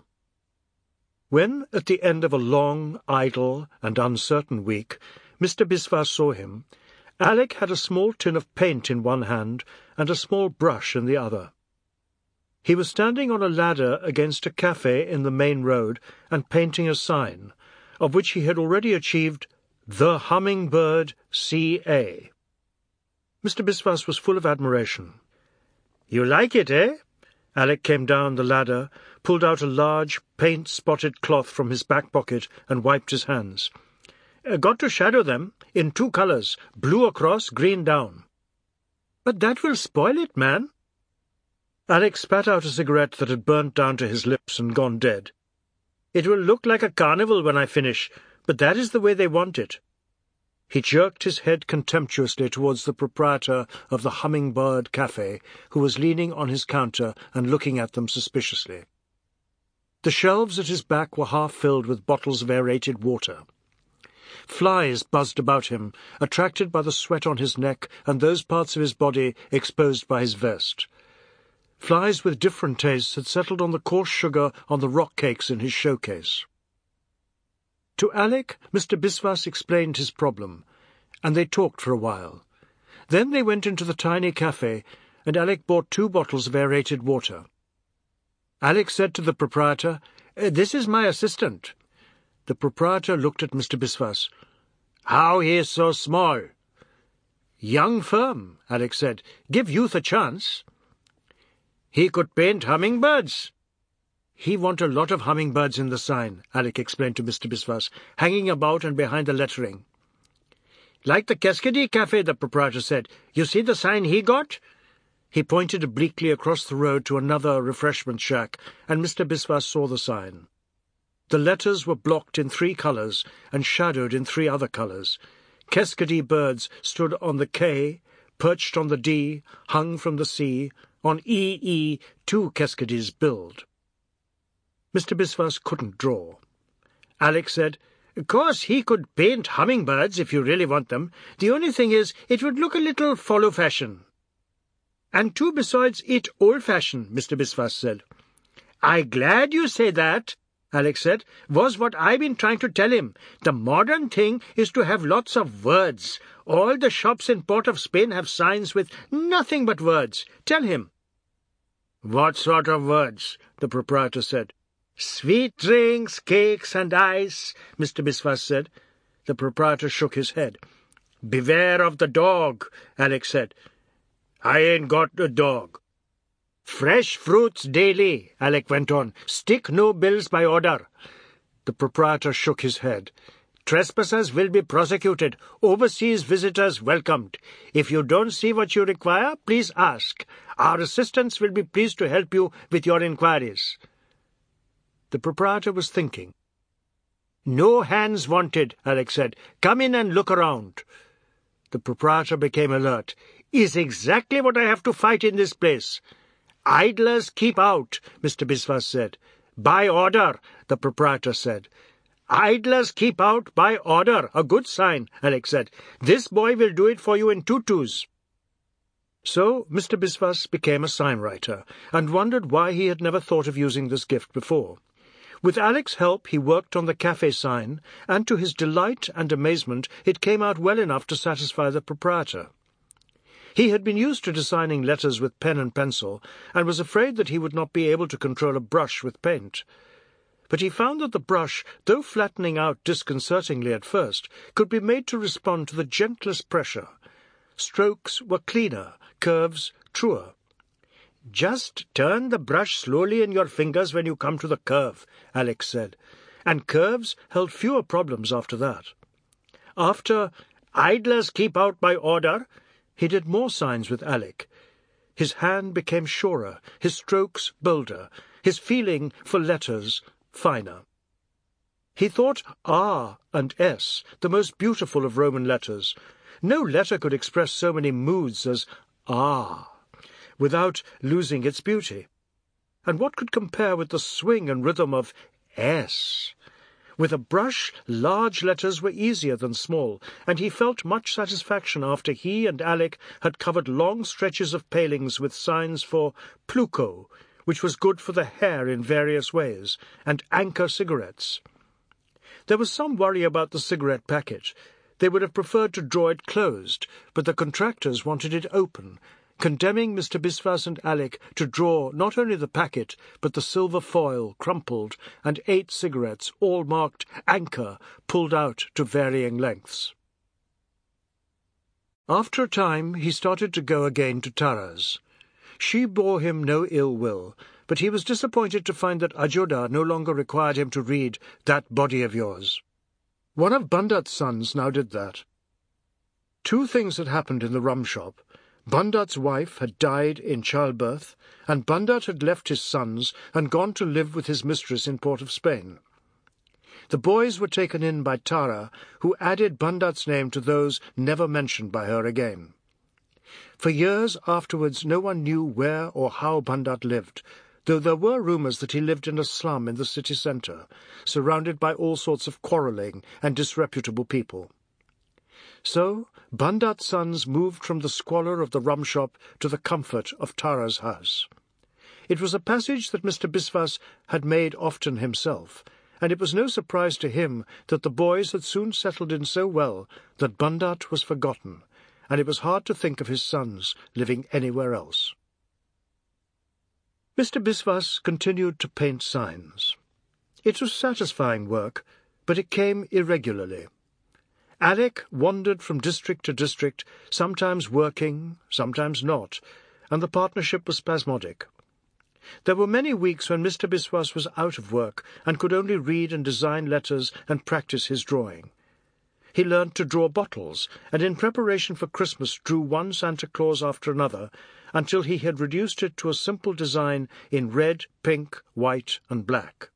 When, at the end of a long, idle, and uncertain week, Mister Biswas saw him, Alec had a small tin of paint in one hand and a small brush in the other. He was standing on a ladder against a cafe in the main road and painting a sign, of which he had already achieved The Hummingbird C A. Mister Biswas was full of admiration. "You like it, eh?" Alec came down the ladder, pulled out a large, paint-spotted cloth from his back pocket, and wiped his hands. "Got to shadow them, in two colours, blue across, green down." "But that will spoil it, man." Alec spat out a cigarette that had burnt down to his lips and gone dead. "It will look like a carnival when I finish, but that is the way they want it." He jerked his head contemptuously towards the proprietor of the Hummingbird Cafe, who was leaning on his counter and looking at them suspiciously. The shelves at his back were half filled with bottles of aerated water. Flies buzzed about him, attracted by the sweat on his neck and those parts of his body exposed by his vest. Flies with different tastes had settled on the coarse sugar on the rock cakes in his showcase. To Alec, Mister Biswas explained his problem, and they talked for a while. Then they went into the tiny cafe, and Alec bought two bottles of aerated water. Alec said to the proprietor, "This is my assistant." The proprietor looked at Mister Biswas. "How he is so small." "Young firm," Alec said. "Give youth a chance." "He could paint hummingbirds." "He want a lot of hummingbirds in the sign," Alec explained to Mister Biswas, "hanging about and behind the lettering." "Like the Cascade Cafe," the proprietor said. "You see the sign he got?" He pointed obliquely across the road to another refreshment shack, and Mister Biswas saw the sign. The letters were blocked in three colours and shadowed in three other colours. Cascade birds stood on the K, perched on the D, hung from the C. On E E, two Cascades build. Mister Biswas couldn't draw. Alec said, "Of course he could paint hummingbirds if you really want them. The only thing is, it would look a little follow-fashion." "And too, besides it old-fashioned," Mister Biswas said. "I glad you say that," Alec said. "Was what I been trying to tell him. The modern thing is to have lots of words. All the shops in Port of Spain have signs with nothing but words. Tell him." "What sort of words?" the proprietor said. "Sweet drinks, cakes, and ice," Mister Biswas said. The proprietor shook his head. "Beware of the dog," Alec said. "I ain't got a dog." "Fresh fruits daily," Alec went on. "Stick no bills by order." The proprietor shook his head. "Trespassers will be prosecuted. Overseas visitors welcomed. If you don't see what you require, please ask. Our assistants will be pleased to help you with your inquiries." The proprietor was thinking. "No hands wanted," Alec said. "Come in and look around." The proprietor became alert. "Is exactly what I have to fight in this place." "Idlers keep out," Mister Biswas said. "By order," the proprietor said. "Idlers keep out by order. A good sign," Alec said. "This boy will do it for you in tutus." So Mister Biswas became a signwriter, and wondered why he had never thought of using this gift before. With Alec's help he worked on the cafe sign, and to his delight and amazement it came out well enough to satisfy the proprietor. He had been used to designing letters with pen and pencil, and was afraid that he would not be able to control a brush with paint. But he found that the brush, though flattening out disconcertingly at first, could be made to respond to the gentlest pressure. Strokes were cleaner, curves truer. "Just turn the brush slowly in your fingers when you come to the curve," Alec said, and curves held fewer problems after that. After "Idlers keep out by order," he did more signs with Alec. His hand became surer, his strokes bolder, his feeling for letters finer. He thought R and S the most beautiful of Roman letters, No letter could express so many moods as "ah" without losing its beauty. And what could compare with the swing and rhythm of S? With a brush, large letters were easier than small, and he felt much satisfaction after he and Alec had covered long stretches of palings with signs for Pluco, which was good for the hair in various ways, and Anchor cigarettes. There was some worry about the cigarette packet. They would have preferred to draw it closed, but the contractors wanted it open, condemning Mister Biswas and Alec to draw not only the packet, but the silver foil, crumpled, and eight cigarettes, all marked Anchor, pulled out to varying lengths. After a time he started to go again to Tara's. She bore him no ill will, but he was disappointed to find that Ajoda no longer required him to read That Body of Yours. One of Bundat's sons now did that. Two things had happened in the rum shop. Bundat's wife had died in childbirth, and Bundat had left his sons and gone to live with his mistress in Port of Spain. The boys were taken in by Tara, who added Bundat's name to those never mentioned by her again. For years afterwards no one knew where or how Bundat lived, though there were rumours that he lived in a slum in the city centre, surrounded by all sorts of quarrelling and disreputable people. So Bundat's sons moved from the squalor of the rum shop to the comfort of Tara's house. It was a passage that Mister Biswas had made often himself, and it was no surprise to him that the boys had soon settled in so well that Bundat was forgotten, and it was hard to think of his sons living anywhere else. Mister Biswas continued to paint signs. It was satisfying work, but it came irregularly. Alec wandered from district to district, sometimes working, sometimes not, and the partnership was spasmodic. There were many weeks when Mister Biswas was out of work and could only read and design letters and practice his drawing. He learnt to draw bottles, and in preparation for Christmas drew one Santa Claus after another, until he had reduced it to a simple design in red, pink, white, and black.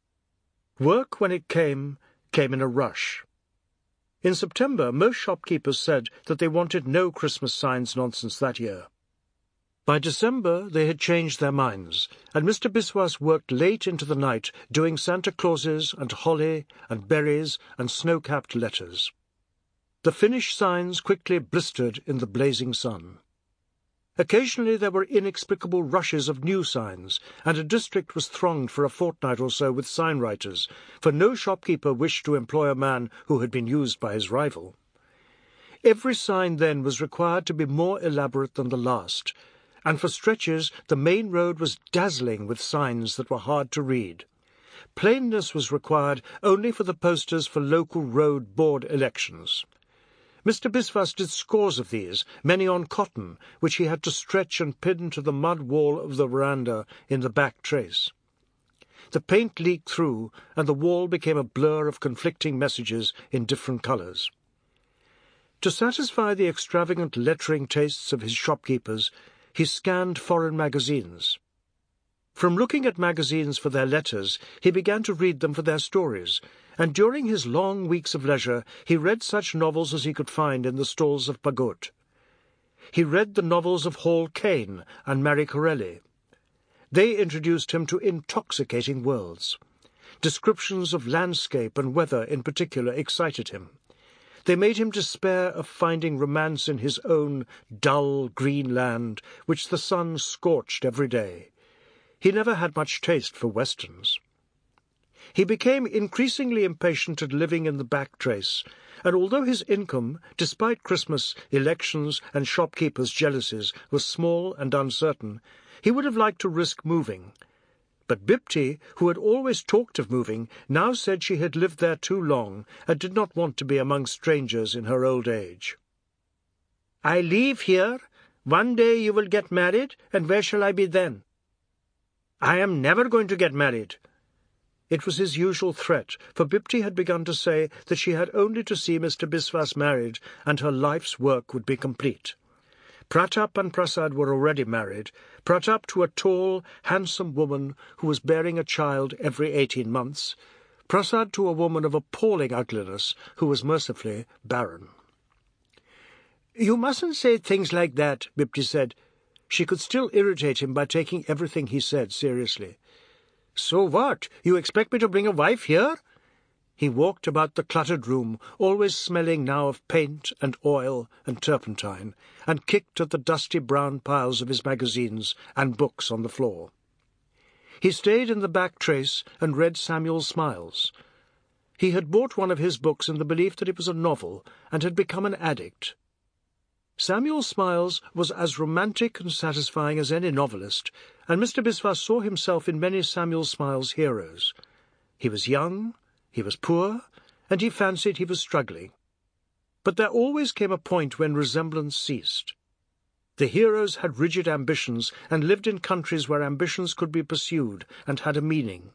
Work, when it came, came in a rush. In September, most shopkeepers said that they wanted no Christmas signs nonsense that year. By December they had changed their minds, and Mister Biswas worked late into the night doing Santa Clauses and holly and berries and snow-capped letters. The finished signs quickly blistered in the blazing sun. Occasionally there were inexplicable rushes of new signs, and a district was thronged for a fortnight or so with sign-writers, for no shopkeeper wished to employ a man who had been used by his rival. Every sign then was required to be more elaborate than the last, and for stretches the main road was dazzling with signs that were hard to read. Plainness was required only for the posters for local road board elections. Mister Biswas did scores of these, many on cotton, which he had to stretch and pin to the mud wall of the veranda in the back trace. The paint leaked through, and the wall became a blur of conflicting messages in different colours. To satisfy the extravagant lettering tastes of his shopkeepers, he scanned foreign magazines. From looking at magazines for their letters, he began to read them for their stories, and during his long weeks of leisure he read such novels as he could find in the stalls of Bagot. He read the novels of Hall Caine and Marie Corelli. They introduced him to intoxicating worlds. Descriptions of landscape and weather in particular excited him. They made him despair of finding romance in his own dull green land, which the sun scorched every day. He never had much taste for westerns. He became increasingly impatient at living in the back trace, and although his income, despite Christmas, elections, and shopkeepers' jealousies, was small and uncertain, he would have liked to risk moving. But Bipti, who had always talked of moving, now said she had lived there too long, and did not want to be among strangers in her old age. "I leave here. One day you will get married, and where shall I be then?" "I am never going to get married." It was his usual threat, for Bipti had begun to say that she had only to see Mister Biswas married, and her life's work would be complete. Pratap and Prasad were already married, Pratap to a tall, handsome woman who was bearing a child every eighteen months, Prasad to a woman of appalling ugliness who was mercifully barren. "You mustn't say things like that," Bipti said. She could still irritate him by taking everything he said seriously. "So what? You expect me to bring a wife here?" He walked about the cluttered room, always smelling now of paint and oil and turpentine, and kicked at the dusty brown piles of his magazines and books on the floor. He stayed in the back trace and read Samuel Smiles. He had bought one of his books in the belief that it was a novel, and had become an addict. Samuel Smiles was as romantic and satisfying as any novelist, and Mister Biswas saw himself in many Samuel Smiles heroes. He was young, he was poor, and he fancied he was struggling. But there always came a point when resemblance ceased. The heroes had rigid ambitions and lived in countries where ambitions could be pursued and had a meaning.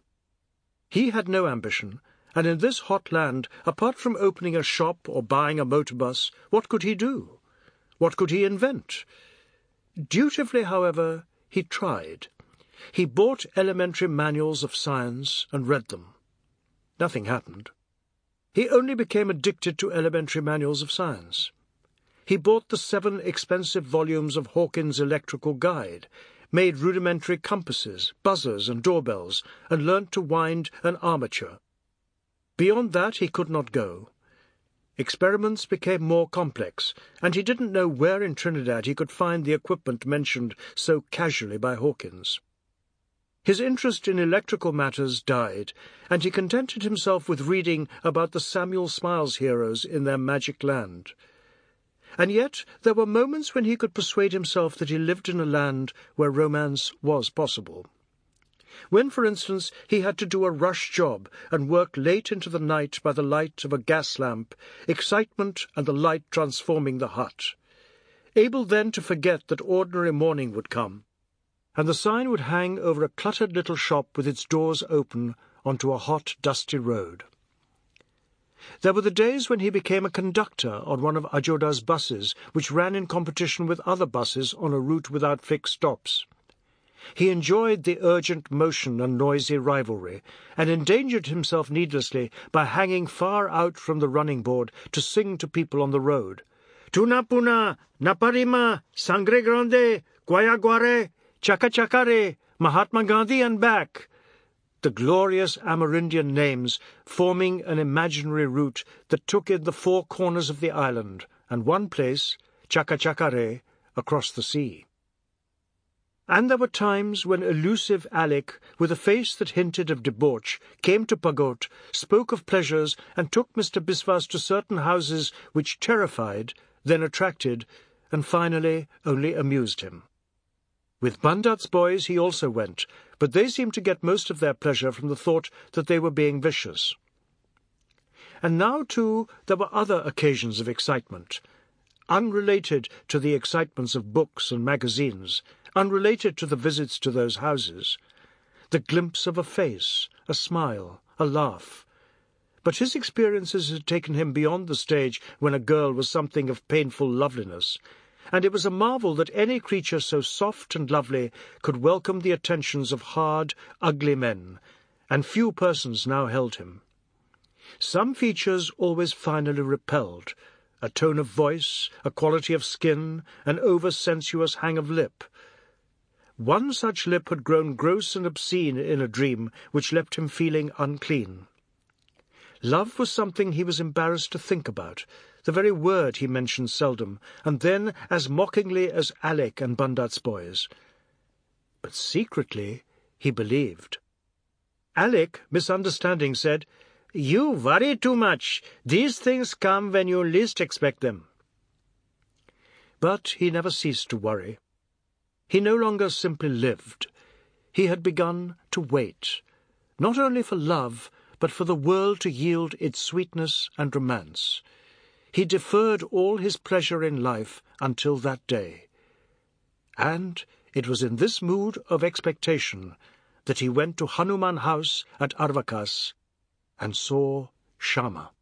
He had no ambition, and in this hot land, apart from opening a shop or buying a motor bus, what could he do? What could he invent? Dutifully, however, he tried. He bought elementary manuals of science and read them. Nothing happened. He only became addicted to elementary manuals of science. He bought the seven expensive volumes of Hawkins' Electrical Guide, made rudimentary compasses, buzzers, and doorbells, and learnt to wind an armature. Beyond that he could not go. Experiments became more complex, and he didn't know where in Trinidad he could find the equipment mentioned so casually by Hawkins. His interest in electrical matters died, and he contented himself with reading about the Samuel Smiles heroes in their magic land. And yet there were moments when he could persuade himself that he lived in a land where romance was possible. When, for instance, he had to do a rush job and work late into the night by the light of a gas lamp, excitement and the light transforming the hut. Able then to forget that ordinary morning would come, and the sign would hang over a cluttered little shop with its doors open onto a hot, dusty road. There were the days when he became a conductor on one of Ajoda's buses, which ran in competition with other buses on a route without fixed stops. He enjoyed the urgent motion and noisy rivalry, and endangered himself needlessly by hanging far out from the running board to sing to people on the road. "Tunapuna, Naparima, Sangre Grande, Guayaguare, Chakachakare, Mahatma Gandhi and back," the glorious Amerindian names forming an imaginary route that took in the four corners of the island, and one place, Chakachakare, across the sea. And there were times when elusive Alec, with a face that hinted of debauch, came to Pagote, spoke of pleasures, and took Mister Biswas to certain houses which terrified, then attracted, and finally only amused him. With Bandat's boys he also went, but they seemed to get most of their pleasure from the thought that they were being vicious. And now, too, there were other occasions of excitement, unrelated to the excitements of books and magazines, unrelated to the visits to those houses. The glimpse of a face, a smile, a laugh. But his experiences had taken him beyond the stage when a girl was something of painful loveliness, and it was a marvel that any creature so soft and lovely could welcome the attentions of hard, ugly men, and few persons now held him. Some features always finally repelled, a tone of voice, a quality of skin, an over-sensuous hang of lip. One such lip had grown gross and obscene in a dream which left him feeling unclean. Love was something he was embarrassed to think about, the very word he mentioned seldom, and then as mockingly as Alec and Bandat's boys. But secretly he believed. Alec, misunderstanding, said, "You worry too much. These things come when you least expect them." But he never ceased to worry. He no longer simply lived. He had begun to wait, not only for love, but for the world to yield its sweetness and romance. He deferred all his pleasure in life until that day. And it was in this mood of expectation that he went to Hanuman House at Arvakas and saw Shama.